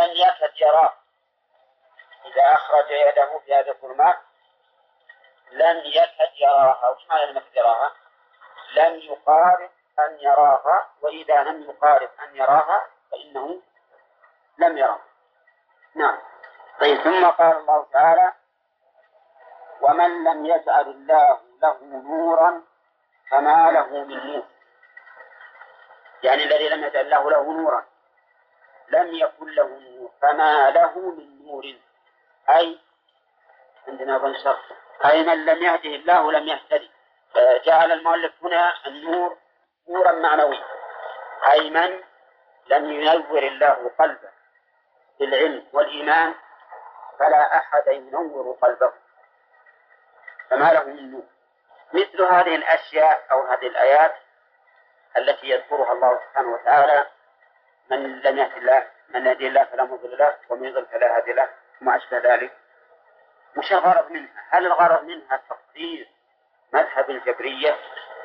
لم يكد يراه إذا أخرج يده في هذه الظلمات لم يكد يراها. وش معنى لم يكد يراها؟ لم يقارب أن يراها، وإذا لم يقارب أن يراها فإنه لم يراها. نعم. طيب، ثم قال الله تعالى: ومن لم يجعل الله له نورا فما له من نور. يعني الذي لم يجعل الله له نورا، لم يكن له نور، فما له من نور. أي عندنا بنشر، أي من لم يهده الله لم يهتدي. فجعل المؤلف هنا النور نورا معنويا، أي من لم ينور الله قلبه بالعلم والإيمان فلا أحد ينور قلبه، فما له من نور. مثل هذه الأشياء أو هذه الآيات التي يذكرها الله سبحانه وتعالى: من لم يهد الله، من يهدي الله فلا مضل له، ومن يضلل فلا هادي له، وما أشبه ذلك. وش الغرض منها؟ هل الغرض منها تقرير مذهب الجبرية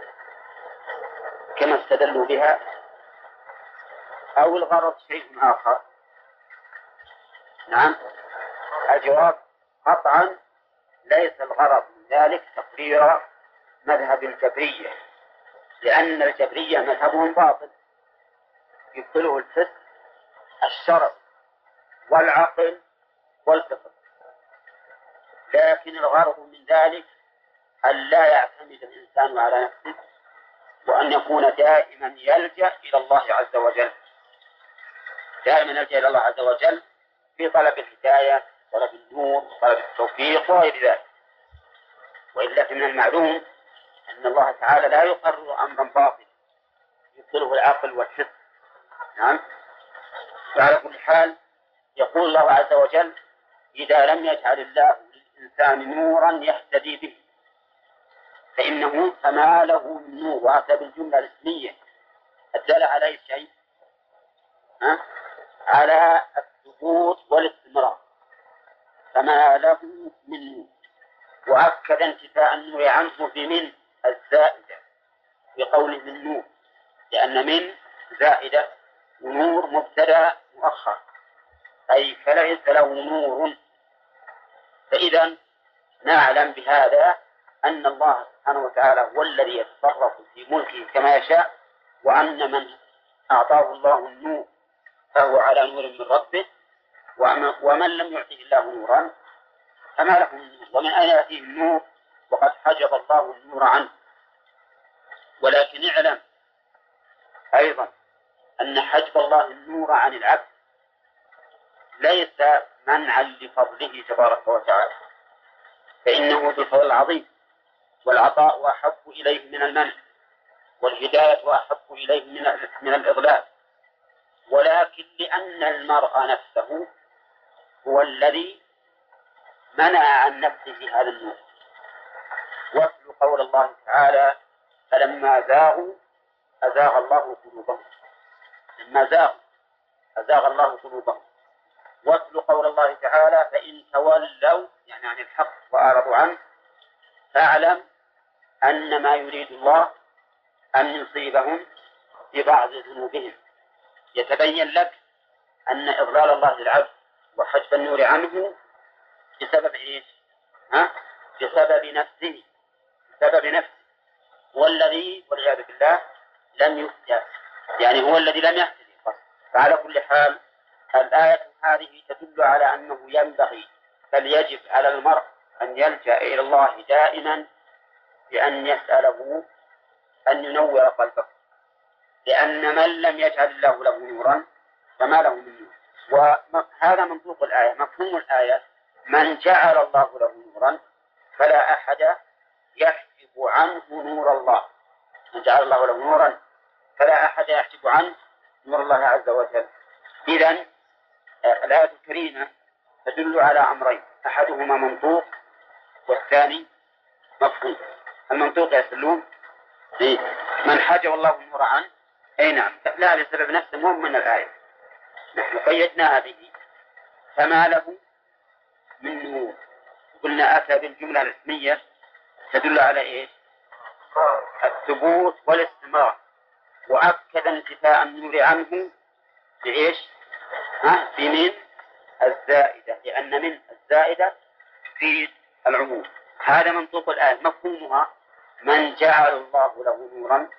كما استدلوا بها، أو الغرض شيء آخر؟ نعم، الجواب قطعا ليس الغرض من ذلك تقرير مذهب الجبرية، لأن الجبرية مذهبهم باطل يبطله الفقه الشرع والعقل والفطر. لكن الغرض من ذلك أن لا يعتمد الإنسان على نفسه، وأن يكون دائما يلجأ إلى الله عز وجل، دائما يلجأ إلى الله عز وجل في طلب الهداية، طلب النور، طلب التوفيق وغير ذلك. وإلا من المعلوم أن الله تعالى لا يقرر أمرا باطلا يبطله العقل والفطر. نعم. وعلى كل حال يقول الله عز وجل: إذا لم يجعل الله للإنسان نورا يهتدي به فإنه فما له من نور. وأتى بالجملة الاسمية الدالة على أي شيء؟ على الثبوت والاستمرار، فما له من نور. وأكد انتفاء النور عنه بمن الزائدة بقوله من نور، لأن من زائدة ونور مبتدأ مؤخر، أي فليس له نور. فإذا نعلم بهذا أن الله سبحانه وتعالى هو الذي يتصرف في ملكه كما يشاء، وأن من أعطاه الله النور فهو على نور من ربه، ومن لم يعطه الله نورا فما له من نور. ومن أين يأتيه النور وقد حجب الله النور عنه؟ ولكن اعلم أيضا أن حجب الله النور عن العبد ليس منعا لفضله تبارك وتعالى، فإنه بفضل عظيم، والعطاء أحب إليه من المنع، والهداية أحب إليه من الإضلال. ولكن لأن المرء نفسه هو الذي منع عن نفسه هذا النور. واتل قول الله تعالى: فلما زاغوا أزاغ الله قلوبهم. لما زاغوا أزاغ الله قلوبهم. واتل قول الله تعالى: فإن تولوا يعني عن الحق وأعرضوا عنه فاعلم أن ما يريد الله أن يصيبهم ببعض ذنوبهم. يتبين لك أن إضلال الله للعبد وحجب النور عنه بسبب إيش؟ بسبب نفسه، بسبب نفسه. والذي والعياذ بالله لم يهتد، يعني هو الذي لم يهتدي. فعلى كل حال الآية هذه تدل على أنه ينبغي بل يجب على المرء أن يلجأ إلى الله دائما بأن يسأله أن ينور قلبه، لأن من لم يجعل الله له نورا فما له من نور. وهذا منطوق الآية، مفهوم الآية: من جعل الله له نورا فلا أحد يحجب عنه نور الله. من جعل الله له نورا فلا أحد يحجب عنه نور الله عز وجل. إذن الآية الكريمة تدل على أمرين: أحدهما منطوق والثاني مفهوم. المنطوق يسلون من حجب الله النور عنه، أي نعم، لا لسبب نفسه مهم من الآية، نحن قيدناها به، فما له من نور. قلنا أتى بالجملة الاسمية تدل على إيش؟ الثبوت والاستمرار. وأكد انتفاء النور عنه بإيش؟ بمن الزائدة، لأن من الزائدة تفيد العموم. هذا منطوق الآية، مفهومها من جعل الله له نورا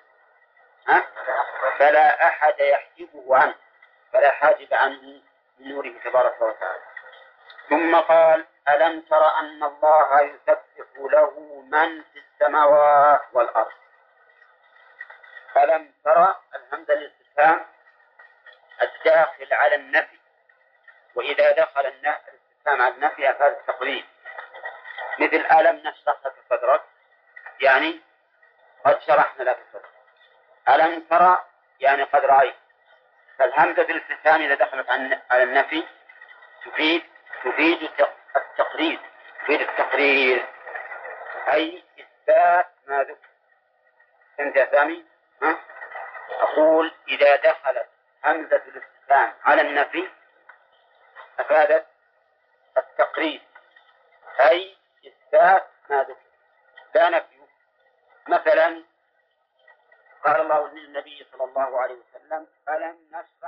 فلا أحد يحجبه عنه، فلا حاجب عنه من نوره تبارك وتعالى. ثم قال ألم تر أن الله يسبح له من في السماوات والأرض. ألم ترى الهمزة للاستفهام الداخل على النفي، وإذا دخل الاستفهام على النفي أفاد التقريب، مثل ألم نشرح لك صدرك، يعني قد شرحنا لك صدرك. ألم ترى يعني قد رأيت. فالهمزة بالاستفهام إذا دخلت على النفي تفيد التقرير، تفيد التقرير أي إثبات ما ذكر. فهمت يا سامي؟ أقول إذا دخلت همزة الاستفهام على النفي أفادت التقرير أي إثبات ما ذكر لا نفي. مثلا قال الله للنبي صلى الله عليه وسلم ألم نشرح